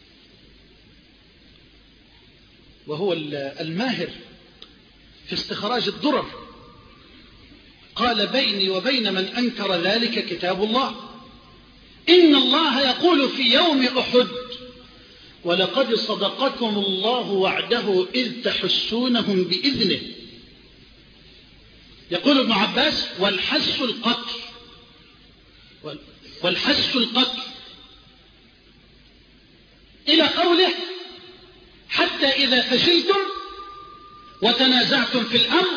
وهو الماهر في استخراج الدرر. قال: بيني وبين من أنكر ذلك كتاب الله. إن الله يقول في يوم أحد: ولقد صدقكم الله وعده إذ تحسونهم بإذنه. يقول ابن عباس: والحس القتل والحس القتل إلى قوله: حتى إذا فشلتم وتنازعتم في الأمر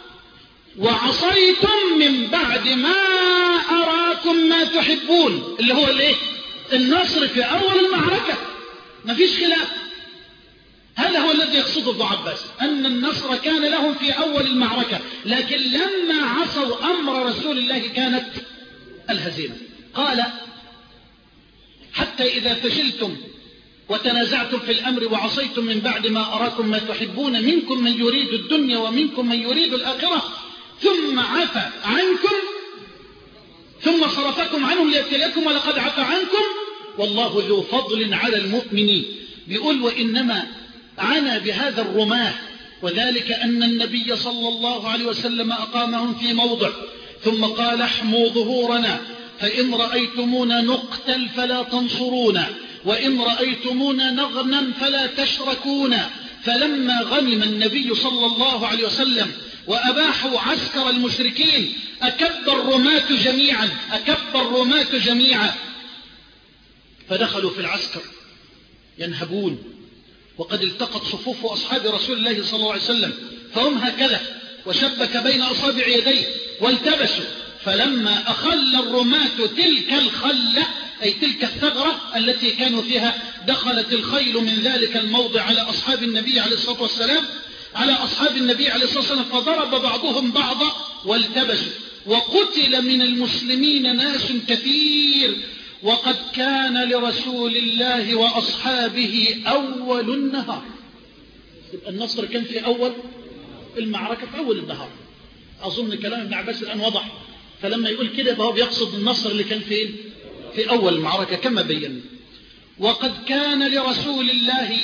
وعصيتم من بعد ما أراكم ما تحبون، اللي هو الايه؟ النصر في أول المعركة، ما فيش خلاف. هذا هو الذي يقصده ابن عباس، أن النصر كان لهم في أول المعركة، لكن لما عصوا أمر رسول الله كانت الهزيمة. قال: حتى إذا فشلتم وتنازعتم في الأمر وعصيتم من بعد ما أراكم ما تحبون، منكم من يريد الدنيا ومنكم من يريد الآخرة، ثم عفى عنكم ثم صرفكم عنهم ليبتليكم ولقد عفى عنكم والله ذو فضل على المؤمنين. بيقول: وإنما عنا بهذا الرماه، وذلك أن النبي صلى الله عليه وسلم أقامهم في موضع ثم قال: احموا ظهورنا، فإن رأيتمونا نقتل فلا تنصرونا، وإن رأيتمونا نغنم فلا تشركونا. فلما غنم النبي صلى الله عليه وسلم وأباحوا عسكر المشركين أكب الرماة جميعا أكب الرماة جميعا فدخلوا في العسكر ينهبون، وقد التقت صفوف أصحاب رسول الله صلى الله عليه وسلم، فهم هكذا، وشبك بين أصابع يديه والتبسوا. فلما أخل الرماة تلك الخلة، أي تلك الثغرة التي كانوا فيها، دخلت الخيل من ذلك الموضع على أصحاب النبي عليه الصلاة والسلام على أصحاب النبي عليه الصلاة والسلام فضرب بعضهم بعضا والتبسوا، وقتل من المسلمين ناس كثير، وقد كان لرسول الله وأصحابه أول النهار. يبقى النصر كان في أول المعركة، في أول النهار. أظن كلام ابن عباس الآن وضح. فلما يقول كده يبقى هو بيقصد النصر اللي كان فين؟ في أول المعركة كما بينا. وقد كان لرسول الله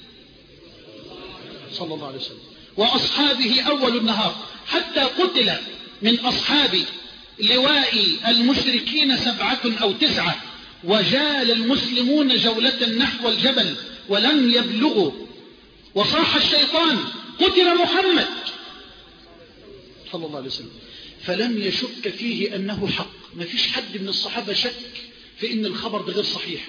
صلى الله عليه وسلم وأصحابه أول النهار حتى قتل من أصحاب لواء المشركين سبعة أو تسعة، وجال المسلمون جولة نحو الجبل ولم يبلغوا، وصاح الشيطان قتل محمد صلى الله عليه وسلم، فلم يشك فيه أنه حق. ما فيش حد من الصحابة شك في أن الخبر ده غير صحيح.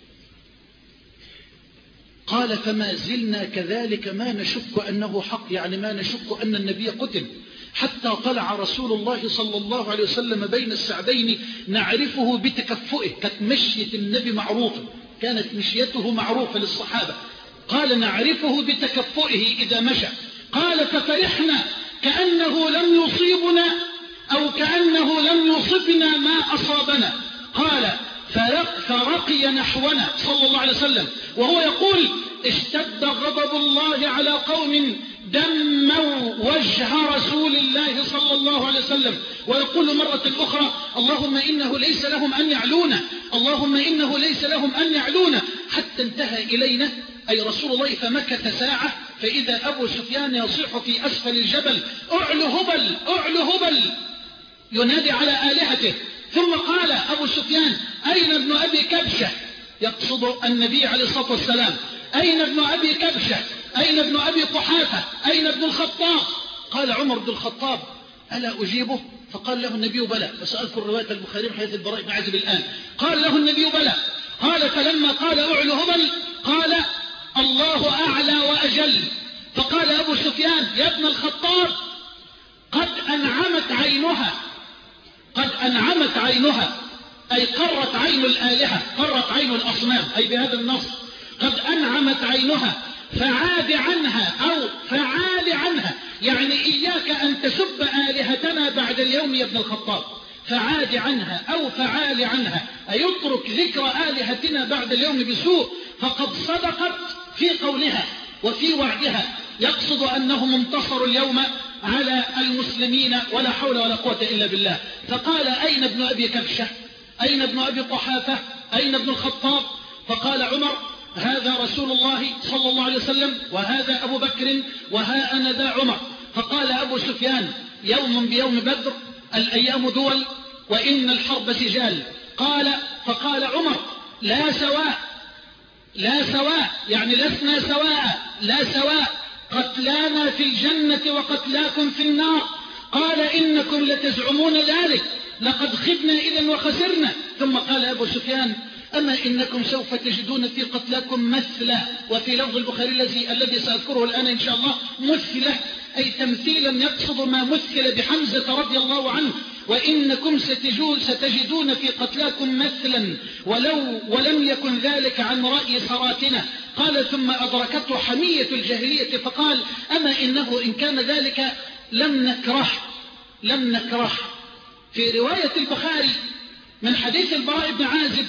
قال فما زلنا كذلك ما نشك أنه حق، يعني ما نشك أن النبي قتل، حتى طلع رسول الله صلى الله عليه وسلم بين السعدين نعرفه بتكفؤه. كانت مشية النبي معروفة، كانت مشيته معروفة للصحابة. قال نعرفه بتكفؤه إذا مشى. قال ففرحنا كأنه لم يصيبنا أو كأنه لم يصبنا ما أصابنا. قال فرقي نحونا صلى الله عليه وسلم وهو يقول اشتد غضب الله على قوم دموا وجه رسول الله صلى الله عليه وسلم، ويقول مرة أخرى اللهم إنه ليس لهم أن يعلونا، اللهم إنه ليس لهم أن يعلونا، حتى انتهى إلينا أي رسول الله فمكث ساعة فإذا أبو سفيان يصيح في أسفل الجبل أعلو هبل أعلو هبل ينادي على آلهته. ثم قال أبو سفيان أين ابن أبي كبشة، يقصد النبي عليه الصلاة والسلام، أين ابن أبي كبشة، أين ابن أبي قحافة، أين ابن الخطاب؟ قال عمر بن الخطاب ألا أجيبه؟ فقال له النبي بلى، وسأذكر رواية البخاري من حديث البراء بن عازب الآن. قال له النبي بلى. قال فلما قال أعلو هبل قال الله أعلى وأجل. فقال أبو سفيان يا ابن الخطاب قد أنعمت عينها، قد أنعمت عينها أي قرت عين الآلهة، قرت عين الأصنام، أي بهذا النص قد أنعمت عينها فعاد عنها أو فعال عنها، يعني إياك أن تسب آلهتنا بعد اليوم يا ابن الخطاب، فعاد عنها أو فعال عنها أي اترك ذكر آلهتنا بعد اليوم بسوء، فقد صدقت في قولها وفي وعدها، يقصد أنهم انتصروا اليوم على المسلمين ولا حول ولا قوة إلا بالله. فقال أين ابن أبي كبشة، أين ابن أبي قحافة، أين ابن الخطاب؟ فقال عمر هذا رسول الله صلى الله عليه وسلم وهذا أبو بكر وها أنا ذا عمر. فقال أبو سفيان يوم بيوم بدر الأيام دول وإن الحرب سجال. قال فقال عمر لا سواء لا سواء يعني لسنا سواء، لا سواء، قتلانا في الجنة وقتلاكم في النار. قال إنكم لتزعمون ذلك، لقد خبنا إذن وخسرنا. ثم قال أبو سفيان أما إنكم سوف تجدون في قتلاكم مثله، وفي لفظ البخاري الذي الذي سأذكره الآن إن شاء الله مثله أي تمثيلا، يقصد ما مثل بحمزة رضي الله عنه، وإنكم ستجدون في قتلاكم مثلا ولو ولم يكن ذلك عن رأي سراتنا. قال ثم أدركته حمية الجاهلية فقال أما إنه إن كان ذلك لم نكره لم نكره. في رواية البخاري من حديث البراء بن عازب،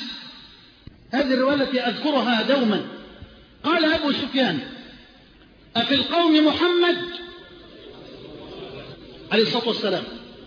هذه الرواية التي أذكرها دوما، قال أبو سفيان أفي القوم محمد عليه الصلاة والسلام،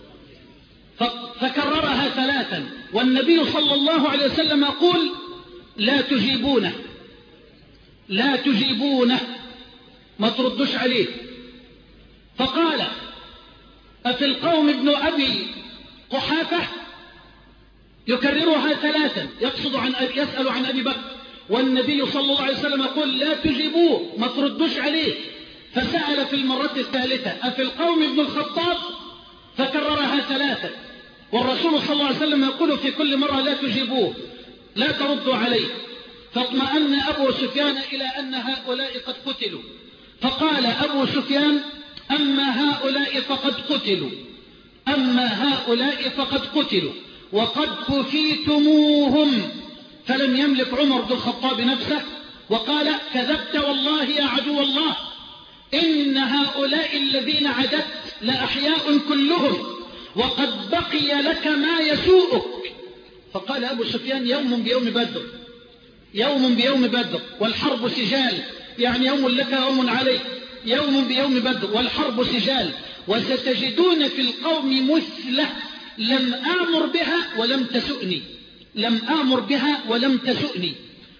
فكررها ثلاثا والنبي صلى الله عليه وسلم يقول لا تجيبونه لا تجيبونه ما تردش عليه. فقال أفي القوم ابن أبي قحافة، يكررها ثلاثا يقصد عن أبي يسأل عن أبي بكر، والنبي صلى الله عليه وسلم يقول لا تجيبوه ما تردش عليه. فسأل في المرة الثالثة أفي القوم ابن الخطاب، فكررها ثلاثا، والرسول صلى الله عليه وسلم يقول في كل مرة لا تجيبوه لا تردوا عليه. فاطمأن أبو سفيان إلى أن هؤلاء قد قتلوا، فقال أبو سفيان أما هؤلاء فقد قتلوا أما هؤلاء فقد قتلوا وقد كفيتموهم. فلم يملك عمر بن الخطاب نفسه وقال كذبت والله يا عدو الله إن هؤلاء الذين عددت لأحياء كلهم وقد بقي لك ما يسوءك. فقال أبو سفيان يوم بيوم بدر يوم بيوم بدر والحرب سجال، يعني يوم لك يوم عليك، يوم بيوم بدر والحرب سجال، وستجدون في القوم مثله لم آمر بها ولم تسؤني لم آمر بها ولم تسؤني.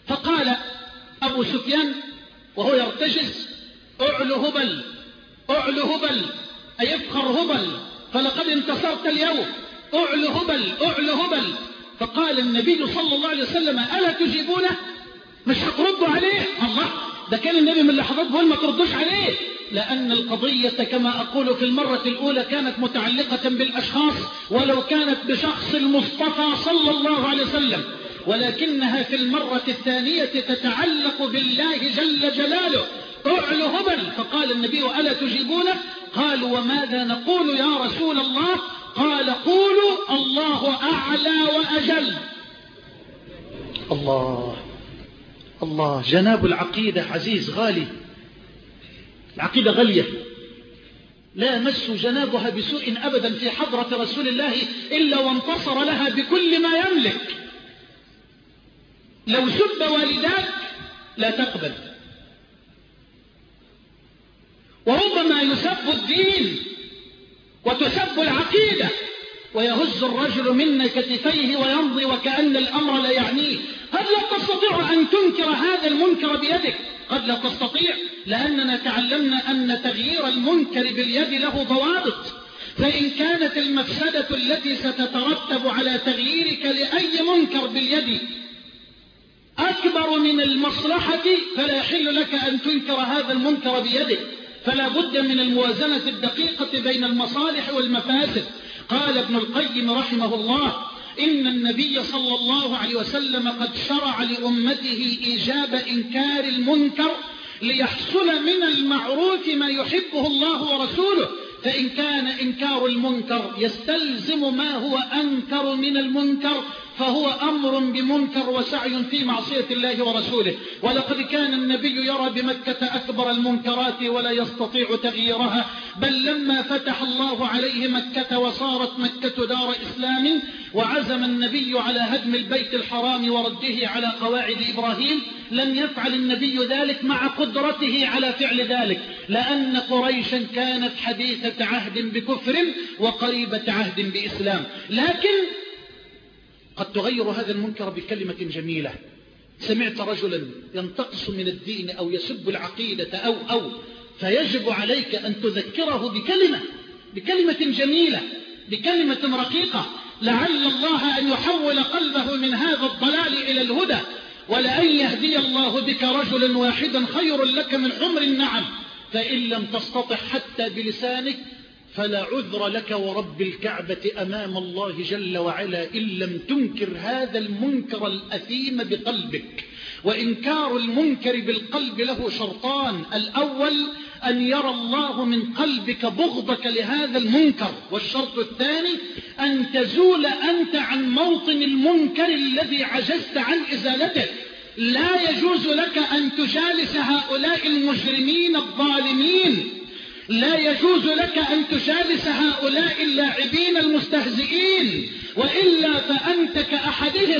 فقال أبو سفيان وهو يرتجز: أعلو هبل أعلو هبل، أي افخر هبل فلقد انتصرت اليوم، أعلو هبل أعلو هبل. فقال النبي صلى الله عليه وسلم: ألا تجيبونه؟ مش هتردوا عليه؟ الله، ده كان النبي من لحظات بقول ما تردوش عليه، لأن القضية كما أقول في المرة الأولى كانت متعلقة بالأشخاص ولو كانت بشخص المصطفى صلى الله عليه وسلم، ولكنها في المرة الثانية تتعلق بالله جل جلاله. أعلو هبل. فقال النبي: ألا تجيبونه؟ قالوا: وماذا نقول يا رسول الله؟ قال: قولوا الله أعلى وأجل. الله الله، جناب العقيدة عزيز غالي، العقيدة غالية لا يمس جنابها بسوء أبدا في حضرة رسول الله إلا وانتصر لها بكل ما يملك. لو سب والداك لا تقبل، وربما يسب الدين وتسب العقيدة ويهز الرجل من كتفيه ويمضي وكأن الأمر لا يعنيه. قد لا تستطيع أن تنكر هذا المنكر بيدك، قد لا تستطيع، لأننا تعلمنا أن تغيير المنكر باليد له ضوابط. فإن كانت المفسدة التي ستترتب على تغييرك لأي منكر باليد أكبر من المصلحة فلا يحل لك أن تنكر هذا المنكر بيدك، فلا بد من الموازنة الدقيقة بين المصالح والمفاسد. قال ابن القيم رحمه الله: إن النبي صلى الله عليه وسلم قد شرع لأمته إيجاب إنكار المنكر ليحصل من المعروف ما يحبه الله ورسوله، فإن كان إنكار المنكر يستلزم ما هو أنكر من المنكر فهو أمر بمنكر وسعي في معصية الله ورسوله. ولقد كان النبي يرى بمكة أكبر المنكرات ولا يستطيع تغييرها، بل لما فتح الله عليه مكة وصارت مكة دار إسلام وعزم النبي على هدم البيت الحرام ورده على قواعد إبراهيم، لم يفعل النبي ذلك مع قدرته على فعل ذلك، لأن قريشا كانت حديثة عهد بكفر وقريبة عهد بإسلام. لكن قد تغير هذا المنكر بكلمة جميلة. سمعت رجلا ينتقص من الدين أو يسب العقيدة أو أو فيجب عليك أن تذكره بكلمة بكلمة جميلة، بكلمة رقيقة، لعل الله أن يحول قلبه من هذا الضلال إلى الهدى، ولأن يهدي الله بك رجلا واحدا خير لك من حمر النعم. فإن لم تستطع حتى بلسانك فلا عذر لك ورب الكعبة أمام الله جل وعلا إن لم تنكر هذا المنكر الأثيم بقلبك. وإنكار المنكر بالقلب له شرطان: الأول أن يرى الله من قلبك بغضك لهذا المنكر، والشرط الثاني أن تزول أنت عن موطن المنكر الذي عجزت عن إزالته. لا يجوز لك أن تجالس هؤلاء المجرمين الظالمين، لا يجوز لك أن تجالس هؤلاء اللاعبين المستهزئين، وإلا فأنت كأحدهم.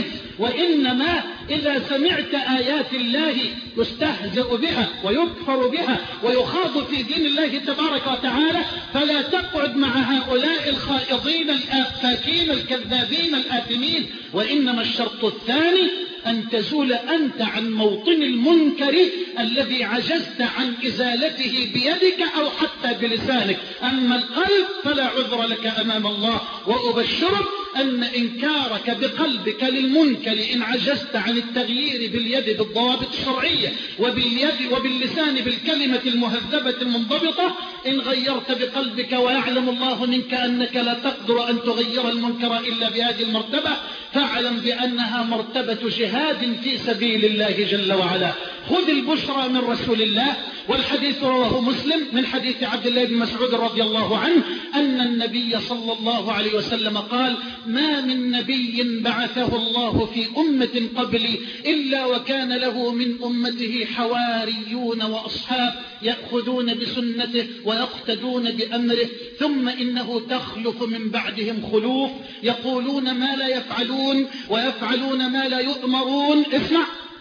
وإنما إذا سمعت آيات الله يستهزأ بها ويكفر بها ويخاض في دين الله تبارك وتعالى فلا تقعد مع هؤلاء الخائضين الآفاكين الكذابين الآثمين. وإنما الشرط الثاني أن تزول أنت عن موطن المنكر الذي عجزت عن إزالته بيدك أو حتى بلسانك. أما القلب فلا عذر لك أمام الله. وأبشرك أن إنكارك بقلبك للمنكر إن عجزت عن التغيير باليد بالضوابط الشرعية وباليد وباللسان بالكلمة المهذبة المنضبطة، إن غيرت بقلبك ويعلم الله منك أنك لا تقدر أن تغير المنكر إلا بهذه المرتبة، فاعلم بأنها مرتبة جهاد في سبيل الله جل وعلا. خذ البشرى من رسول الله، والحديث رواه مسلم من حديث عبد الله بن مسعود رضي الله عنه أن النبي صلى الله عليه وسلم قال: ما من نبي بعثه الله في أمة قبلي إلا وكان له من أمته حواريون وأصحاب يأخذون بسنته ويقتدون بأمره، ثم إنه تخلف من بعدهم خلوف يقولون ما لا يفعلون ويفعلون ما لا يؤمرون. اسمع: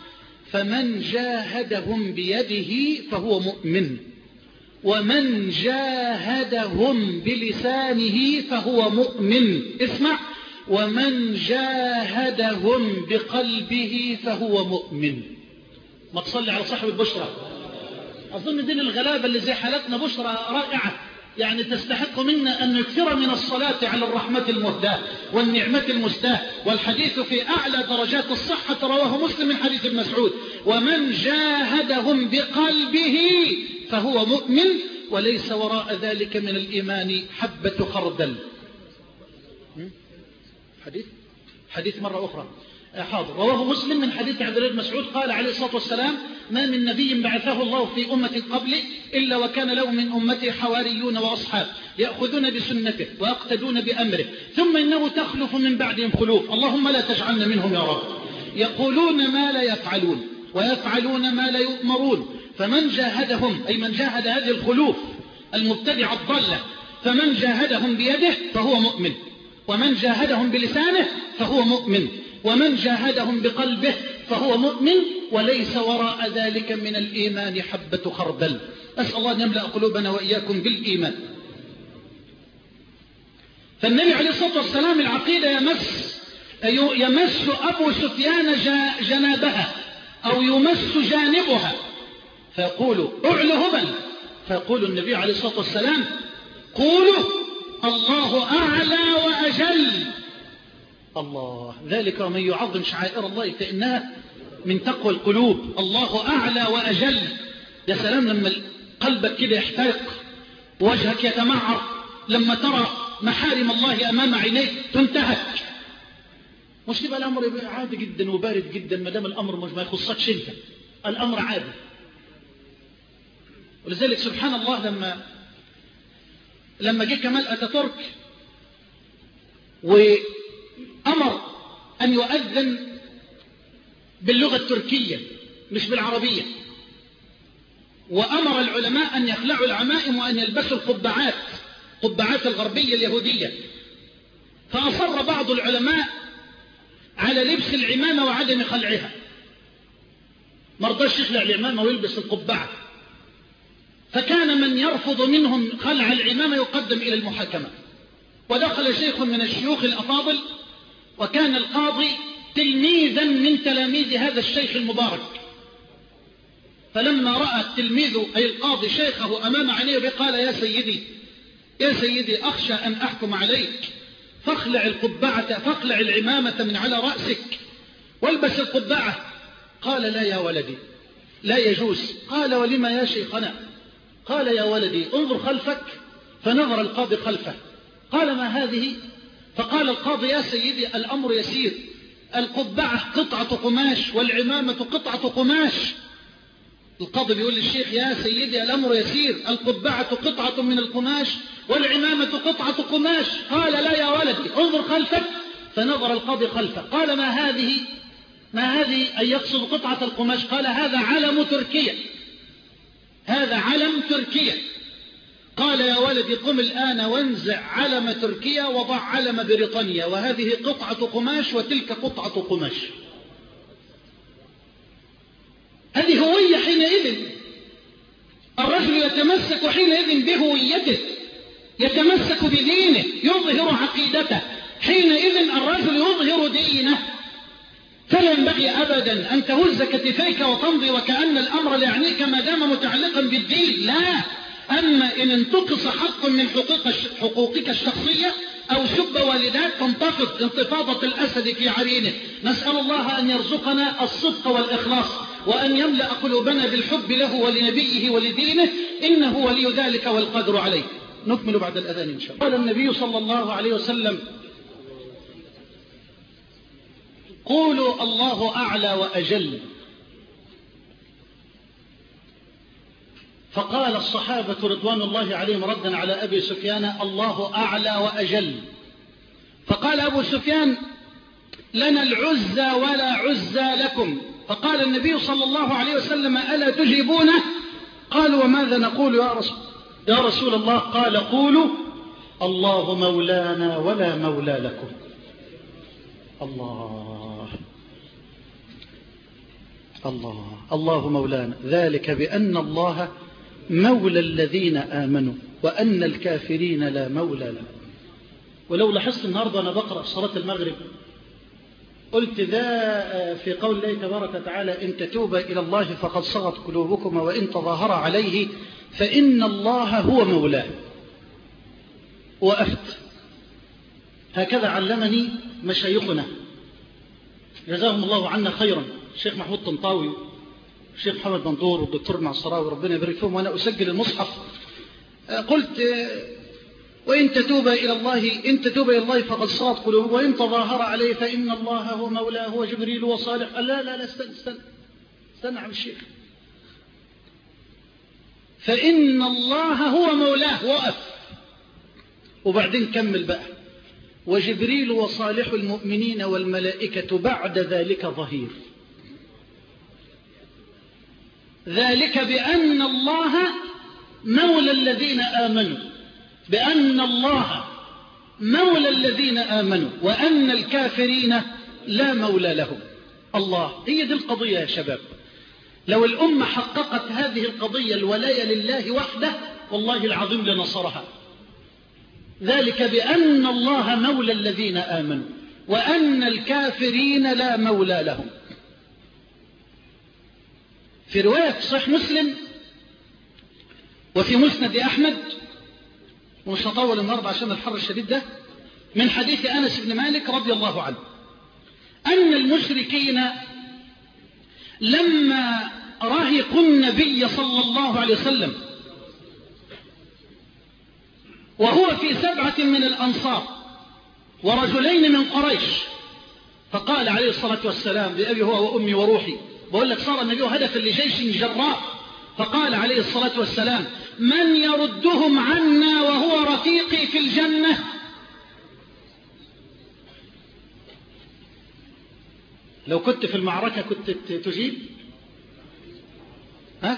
فمن جاهدهم بيده فهو مؤمن، ومن جاهدهم بلسانه فهو مؤمن. اسمع: ومن جاهدهم بقلبه فهو مؤمن. ما تصلي على صاحب البشرى. أظن دي الغلابة اللي زي حالتنا بشرى رائعة، يعني تستحق منا أن نكثر من الصلاة على الرحمة المهداة والنعمة المستاه. والحديث في أعلى درجات الصحة رواه مسلم من حديث ابن مسعود: ومن جاهدهم بقلبه فهو مؤمن وليس وراء ذلك من الإيمان حبة خردل. حديث حديث مرة أخرى حاضر رواه مسلم من حديث عبد الله بن مسعود قال عليه الصلاة والسلام: ما من نبي بعثه الله في أمة قبلي إلا وكان له من أمته حواريون وأصحاب يأخذون بسنته ويقتدون بأمره، ثم إنه تخلف من بعدهم خلوف، اللهم لا تجعلنا منهم يا رب، يقولون ما لا يفعلون ويفعلون ما لا يؤمرون. فمن جاهدهم، أي من جاهد هذه الخلوف المبتدعة الضالة، فمن جاهدهم بيده فهو مؤمن، ومن جاهدهم بلسانه فهو مؤمن، ومن جاهدهم بقلبه فهو مؤمن وليس وراء ذلك من الإيمان حبة خردل. أسأل الله أن يملأ قلوبنا وإياكم بالإيمان. فالنبي عليه الصلاة والسلام العقيدة يمس يمس أبو سفيان جنابها أو يمس جانبها فيقول: اعل هبل. فيقول النبي عليه الصلاة والسلام: قولوا الله أعلى وأجل. الله، ذلك ومن يعظم شعائر الله فإنها من تقوى القلوب. الله أعلى وأجل. يا سلام لما قلبك كده يحترق ووجهك يتمعر لما ترى محارم الله أمام عينيك تنتهك. مش يبقى الأمر عادي جدا وبارد جدا ما دام الأمر مش ما يخصكش أنت، الأمر عادي. ولذلك سبحان الله لما لما جه كمال أتاتورك وأمر أن يؤذن باللغة التركية مش بالعربية، وأمر العلماء أن يخلعوا العمائم وأن يلبسوا القبعات قبعات الغربية اليهودية، فأصر بعض العلماء على لبس العمامة وعدم خلعها، مرضاش يخلع العمامة ويلبس القبعة، فكان من يرفض منهم خلع العمامة يقدم إلى المحاكمة. ودخل شيخ من الشيوخ الأفاضل وكان القاضي تلميذا من تلاميذ هذا الشيخ المبارك، فلما رأى التلميذ أي القاضي شيخه أمام عينيه قال: يا سيدي يا سيدي أخشى أن أحكم عليك، فاخلع القبعة فاخلع العمامة من على رأسك والبس القبعة. قال: لا يا ولدي لا يجوز. قال: ولما يا شيخنا؟ قال: يا ولدي انظر خلفك. فنظر القاضي خلفه قال: ما هذه؟ فقال القاضي: يا سيدي الأمر يسير، القبعة قطعة قماش والعمامة قطعة قماش. القاضي بيقول للشيخ: يا سيدي الأمر يسير، القبعة قطعة من القماش والعمامة قطعة قماش. قال: لا يا ولدي انظر خلفك. فنظر القاضي خلفه قال: ما هذه؟ ما هذه أن يقصد قطعة القماش؟ قال: هذا علم تركيا، هذا علم تركيا. قال: يا ولدي قم الآن وانزع علم تركيا وضع علم بريطانيا، وهذه قطعة قماش وتلك قطعة قماش. هذه هوية حينئذ. الرجل يتمسك حينئذ بهويته، يتمسك بدينه، يظهر عقيدته. حينئذ الرجل يظهر دينه، فلا ينبغي أبدا أن تهز كتفيك وتمضي وكأن الأمر لا يعنيك ما دام متعلقا بالدين. لا. أما إن انتقص حق من حقوقك الشخصية أو سب والداك تنتفض انتفاضة الأسد في عرينه. نسأل الله أن يرزقنا الصدق والإخلاص وأن يملأ قلوبنا بالحب له ولنبيه ولدينه، إنه ولي ذلك والقدر عليه. نكمل بعد الأذان إن شاء الله. قال النبي صلى الله عليه وسلم: قولوا الله أعلى وأجل. فقال الصحابة رضوان الله عليهم ردا على أبي سفيان: الله أعلى وأجل. فقال أبو سفيان: لنا العزى ولا عزى لكم. فقال النبي صلى الله عليه وسلم: ألا تجيبونه؟ قالوا: وماذا نقول يا رسول, يا رسول الله؟ قال: قولوا الله مولانا ولا مولى لكم. الله الله الله مولانا، ذلك بأن الله مولى الذين آمنوا وأن الكافرين لا مولى لهم. ولو لاحظت النهاردة أنا بقرأ صلاة المغرب قلت ذا في قول الله تبارك وتعالى إن تتوبا إلى الله فقد صغت قلوبكما وإن تظاهر عليه فإن الله هو مولاه. وقفت. هكذا علمني مشايخنا جزاهم الله عنا خيرا، الشيخ محمود طنطاوي الشيخ محمد منظور والدكتور معصراوي ربنا يبارك فيهم. وأنا أسجل المصحف قلت وإن تتوبا إلى الله إن تتوبا إلى الله فقد صغت قلوبكما وإن تظاهر عليه فإن الله هو مولاه هو جبريل وصالح. قال لا لا لا استنى استنى استنى عم الشيخ، فإن الله هو مولاه. وقف. وبعدين كمل بقى وجبريل وصالح المؤمنين والملائكة بعد ذلك ظهير. ذلك بأن الله مولى الذين آمنوا بأن الله مولى الذين آمنوا وأن الكافرين لا مولى لهم. الله، هي دي القضية يا شباب. لو الأمة حققت هذه القضية الولاية لله وحده والله العظيم لنصرها. ذلك بأن الله مولى الذين آمنوا وأن الكافرين لا مولى لهم. في رواية صحيح مسلم وفي مسند أحمد، ومش هطول النهارده عشان الحر الشديد ده، من حديث أنس بن مالك رضي الله عنه أن المشركين لما رهقوا النبي صلى الله عليه وسلم وهو في سبعة من الأنصار ورجلين من قريش، فقال عليه الصلاة والسلام بأبي هو وأمي وروحي، بقول لك صار النبي هدفا لجيش جراء، فقال عليه الصلاة والسلام من يردهم عنا وهو رفيقي في الجنة؟ لو كنت في المعركة كنت تجيب؟ ها؟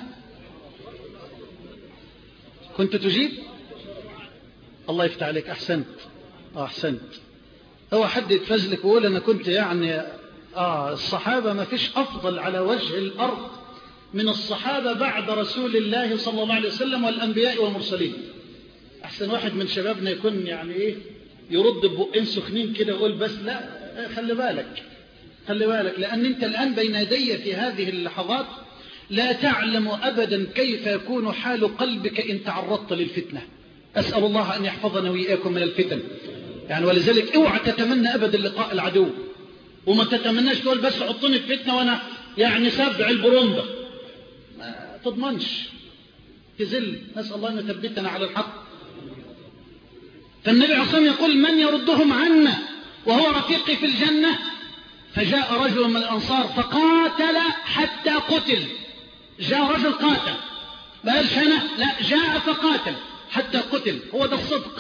كنت تجيب؟ الله يفتح عليك. أحسنت أحسنت. هو حد يتفزلك ويقول أنا كنت يعني آه الصحابة ما فيش أفضل على وجه الأرض من الصحابة بعد رسول الله صلى الله عليه وسلم والأنبياء والمرسلين. أحسن واحد من شبابنا يكون يعني إيه يرد ببقين سخنين كده ويقول بس لا، خلي بالك خلي بالك، لأن أنت الآن بين يدي في هذه اللحظات لا تعلم أبدا كيف يكون حال قلبك إن تعرضت للفتنة. أسأل الله أن يحفظنا وإياكم من الفتن يعني. ولذلك اوعى تتمنى أبدا لقاء العدو، وما تتمناش تقول بس حطني في فتنة وأنا يعني سبع البرومبا، ما تضمنش تزل. نسأل الله أن يثبتنا على الحق. فالنبي عليه الصلاة والسلام يقول من يردهم عنا وهو رفيقي في الجنة؟ فجاء رجل من الأنصار فقاتل حتى قتل. جاء رجل قاتل، ما قالش هنا، لا، جاء فقاتل حتى قتل. هو ده الصدق.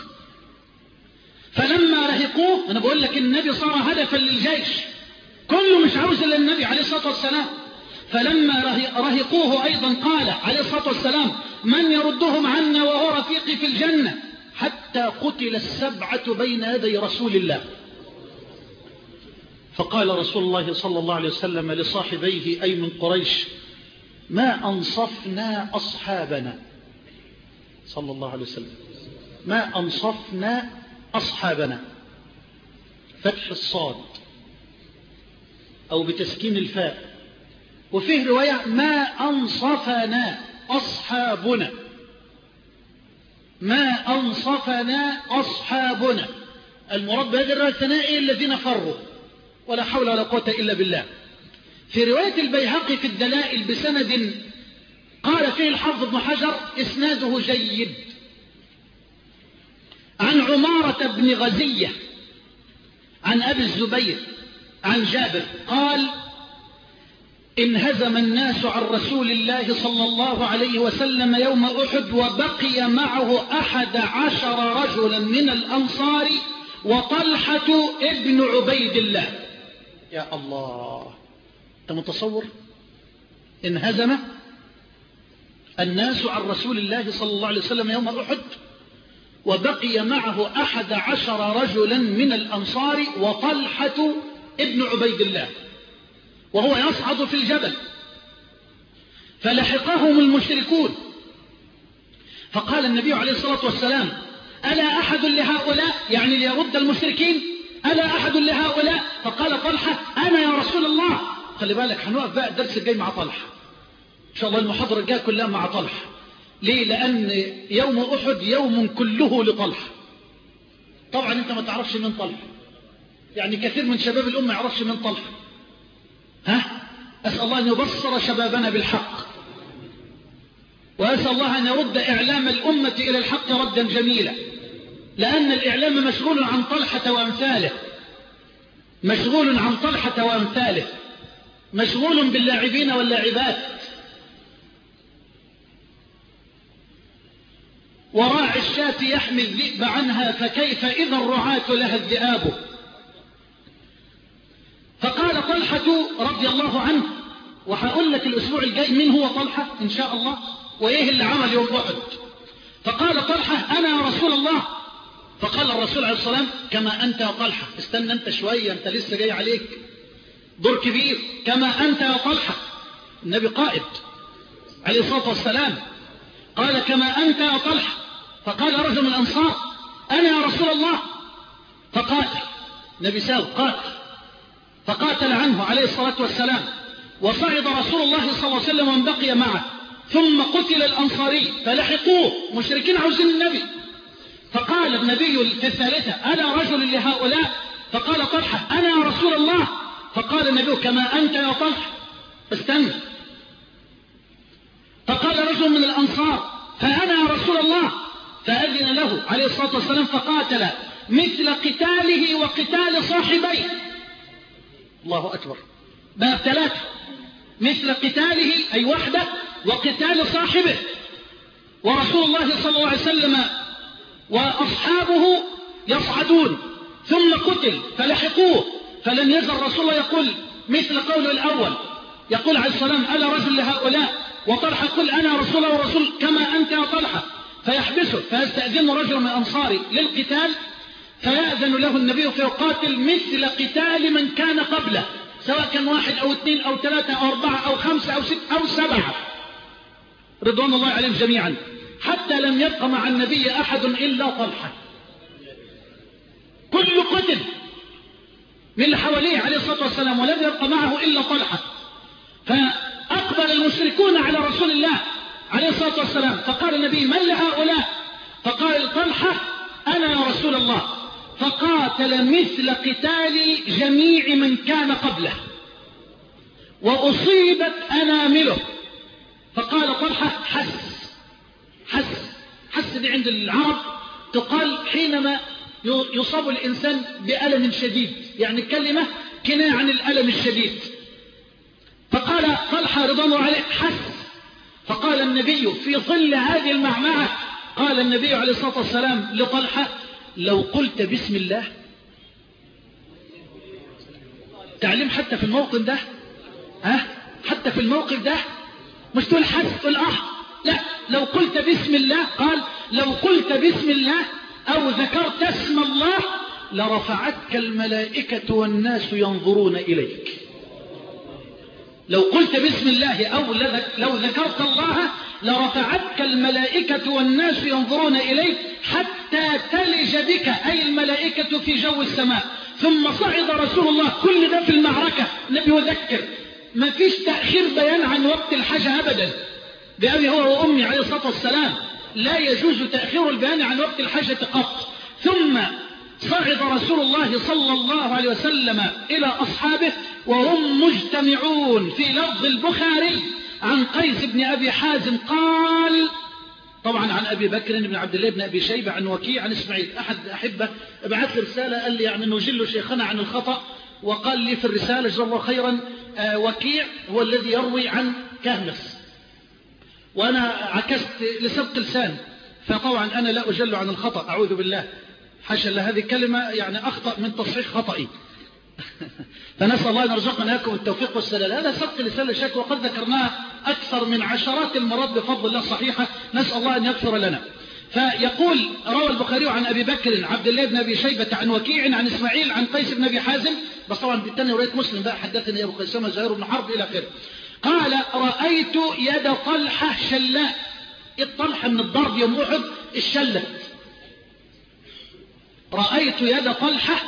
فلما رهقوه، أنا بقول لك النبي صار هدفا للجيش كله، مش عاوز إلا النبي عليه الصلاة والسلام. فلما رهقوه أيضا قال عليه الصلاة والسلام من يردهم عنا وهو رفيقي في الجنة؟ حتى قتل السبعة بين يدي رسول الله. فقال رسول الله صلى الله عليه وسلم لصاحبيه أي من قريش ما أنصفنا أصحابنا صلى الله عليه وسلم، ما أنصفنا أصحابنا، فتح الصاد أو بتسكين الفاء. وفيه رواية ما أنصفنا أصحابنا، ما أنصفنا أصحابنا. المراد بهذه الرواية الثنائية الذين فروا، ولا حول ولا قوة إلا بالله. في رواية البيهقي في الدلائل بسند قال فيه الحافظ ابن حجر إسناده جيد، عن عمارة بن غزية عن أبي الزبير عن جابر قال انهزم الناس عن رسول الله صلى الله عليه وسلم يوم أحد وبقي معه أحد عشر رجلا من الأنصار وطلحة ابن عبيد الله. يا الله، أنت متصور؟ انهزم الناس عن رسول الله صلى الله عليه وسلم يوم أحد وبقي معه أحد عشر رجلا من الأنصار وطلحة ابن عبيد الله، وهو يصعد في الجبل. فلحقهم المشركون فقال النبي عليه الصلاة والسلام ألا أحد لهؤلاء، يعني ليرد المشركين، ألا أحد لهؤلاء؟ فقال طلحة أنا يا رسول الله. خلي بالك هنوقف بقى الدرس الجاي مع طلحة إن شاء الله، المحاضرة الجاية كلها مع طلحة. ليه؟ لأن يوم أحد يوم كله لطلحة. طبعا أنت ما تعرفش من طلحة، يعني كثير من شباب الأمة يعرفش من طلحة. ها؟ أسأل الله أن يبصر شبابنا بالحق، وأسأل الله أن يرد إعلام الأمة إلى الحق ردا جميلا، لأن الإعلام مشغول عن طلحة وأمثاله، مشغول عن طلحة وأمثاله، مشغول باللاعبين واللاعبات. وراعي الشاة يحمي الذئب عنها، فكيف إذا الرعاة لها الذئاب. فقال طلحة رضي الله عنه، وهقول لك الأسبوع الجاي من هو طلحة إن شاء الله وإيه اللي عمل يوم أحد. فقال طلحة أنا يا رسول الله. فقال الرسول عليه الصلاة والسلام كما أنت يا طلحة، استنى أنت شوية، أنت لسه جاي عليك دور كبير. كما أنت يا طلحة، النبي قائد عليه الصلاة والسلام، قال كما أنت يا طلحة. فقال رجل من الأنصار أنا يا رسول الله. فقاتل نبي ساو قاتل، فقاتل عنه عليه الصلاة والسلام، وصعد رسول الله صلى الله عليه وسلم ومن بقي معه، ثم قتل الأنصاري فلحقوه مشركين عاوزين النبي. فقال النبي في الثالثة أنا رجل لهؤلاء؟ فقال طلحة أنا يا رسول الله. فقال النبي كما أنت يا طلحة، استنى. فقال رجل من الأنصار فأنا يا رسول الله. فأذن له عليه الصلاة والسلام فقاتل مثل قتاله وقتال صاحبيه. الله أكبر، باب ثلاثة، مثل قتاله أي وحده وقتال صاحبه. ورسول الله صلى الله عليه وسلم وأصحابه يصعدون، ثم قتل فلحقوه، فلم يزل رسول الله يقول مثل قوله الأول، يقول عليه السلام أنا رجل لهؤلاء، وطلحة يقول أنا رسول الله ورسول كما أنت يا طلحة. فيحبسه، فيستأذن رجل من الأنصار للقتال، فيأذن له النبي فيقاتل مثل قتال من كان قبله، سواء كان واحد أو اثنين أو ثلاثة أو أربعة أو خمسة أو ست أو سبعة رضوان الله عليهم جميعا، حتى لم يبق مع النبي أحد إلا طلحة. كل قتل من اللي حواليه عليه الصلاة والسلام ولم يبق معه إلا طلحة. فأقبل المشركون على رسول الله عليه الصلاة والسلام، فقال النبي من لهؤلاء؟ فقال طلحة أنا يا رسول الله. فقاتل مثل قتال جميع من كان قبله، وأصيبت أنامله. فقال طلحة حس حس حس دي عند العرب تقال حينما يصاب الإنسان بألم شديد، يعني الكلمة كناية عن الألم الشديد. فقال طلحة رضي الله عليه حس. فقال النبي في ظل هذه المعمعة، قال النبي عليه الصلاة والسلام لطلحة لو قلت بسم الله. تعليم حتى في الموقف ده، ها حتى في الموقف ده مش تقول حس تقول اه لا، لو قلت بسم الله، قال لو قلت بسم الله أو ذكرت اسم الله لرفعتك الملائكة والناس ينظرون إليك. لو قلت بسم الله أو لو ذكرت الله لرفعتك الملائكة والناس ينظرون إليك حتى تلج بك، أي الملائكة في جو السماء. ثم صعد رسول الله، كل ده في المعركة النبي يذكر، ما فيش تأخير بيان عن وقت الحاجة أبدا، بأبي هو وأمي عليه الصلاة والسلام لا يجوز تأخير البيان عن وقت الحاجة قط. ثم صعد رسول الله صلى الله عليه وسلم إلى أصحابه وهم مجتمعون. في لفظ البخاري عن قيس بن أبي حازم قال، طبعا عن أبي بكر بن عبد الله بن أبي شيبة عن وكيع عن إسماعيل. أحد أحبه بعث رسالة قال لي يعني نجل شيخنا عن الخطأ، وقال لي في الرسالة جزاه الله خيرا آه وكيع هو الذي يروي عن كهمس، وأنا عكست لسبق لسان، فطبعا أنا لا أجل عن الخطأ أعوذ بالله، حاشا لهذه الكلمة يعني أخطأ من تصحيح خطئي. فنسأل الله أن يرزقنا لكم التوفيق والسداد. هذا سبق لسان الشك، وقد ذكرناها أكثر من عشرات المرات بفضل الله صحيحة، نسأل الله أن يغفر لنا. فيقول روى البخاري عن أبي بكر عبد الله بن أبي شيبة عن وكيع عن إسماعيل عن قيس بن أبي حازم، بس طبعا بالتاني رواية مسلم بقى حدثني أبو قيسمة زهير بن حرب إلى آخره. قال رأيت يد طلحة شلاء، الطلحة من الضرب يوم أحد الشلة. رأيت يد طلحة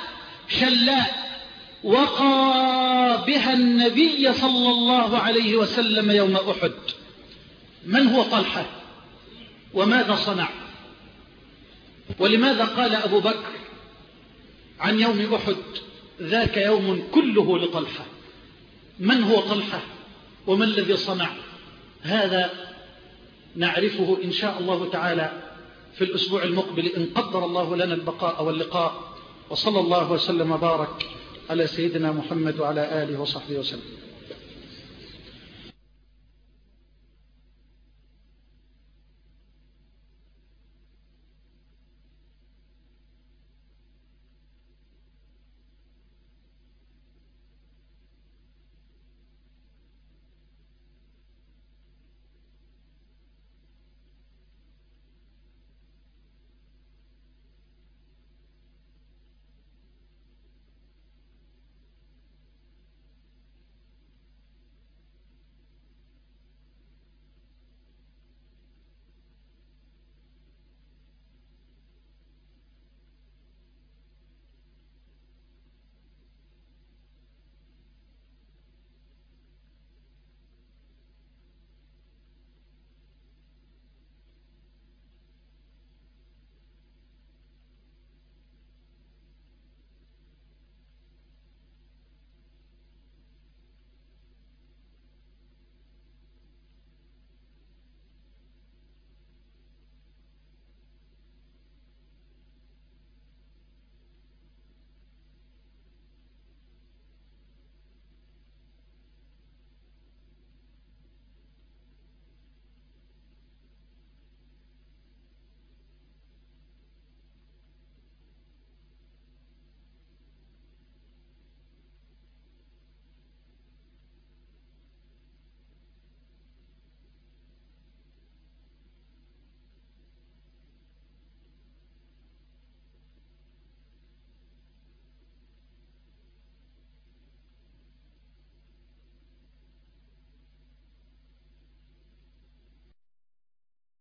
شلاء وقى بها النبي صلى الله عليه وسلم يوم أحد. من هو طلحة وماذا صنع؟ ولماذا قال أبو بكر عن يوم أحد ذاك يوم كله لطلحة؟ من هو طلحة وما الذي صنع؟ هذا نعرفه إن شاء الله تعالى في الأسبوع المقبل إن قدر الله لنا البقاء واللقاء. وصلى الله وسلم وبارك على سيدنا محمد وعلى آله وصحبه وسلم.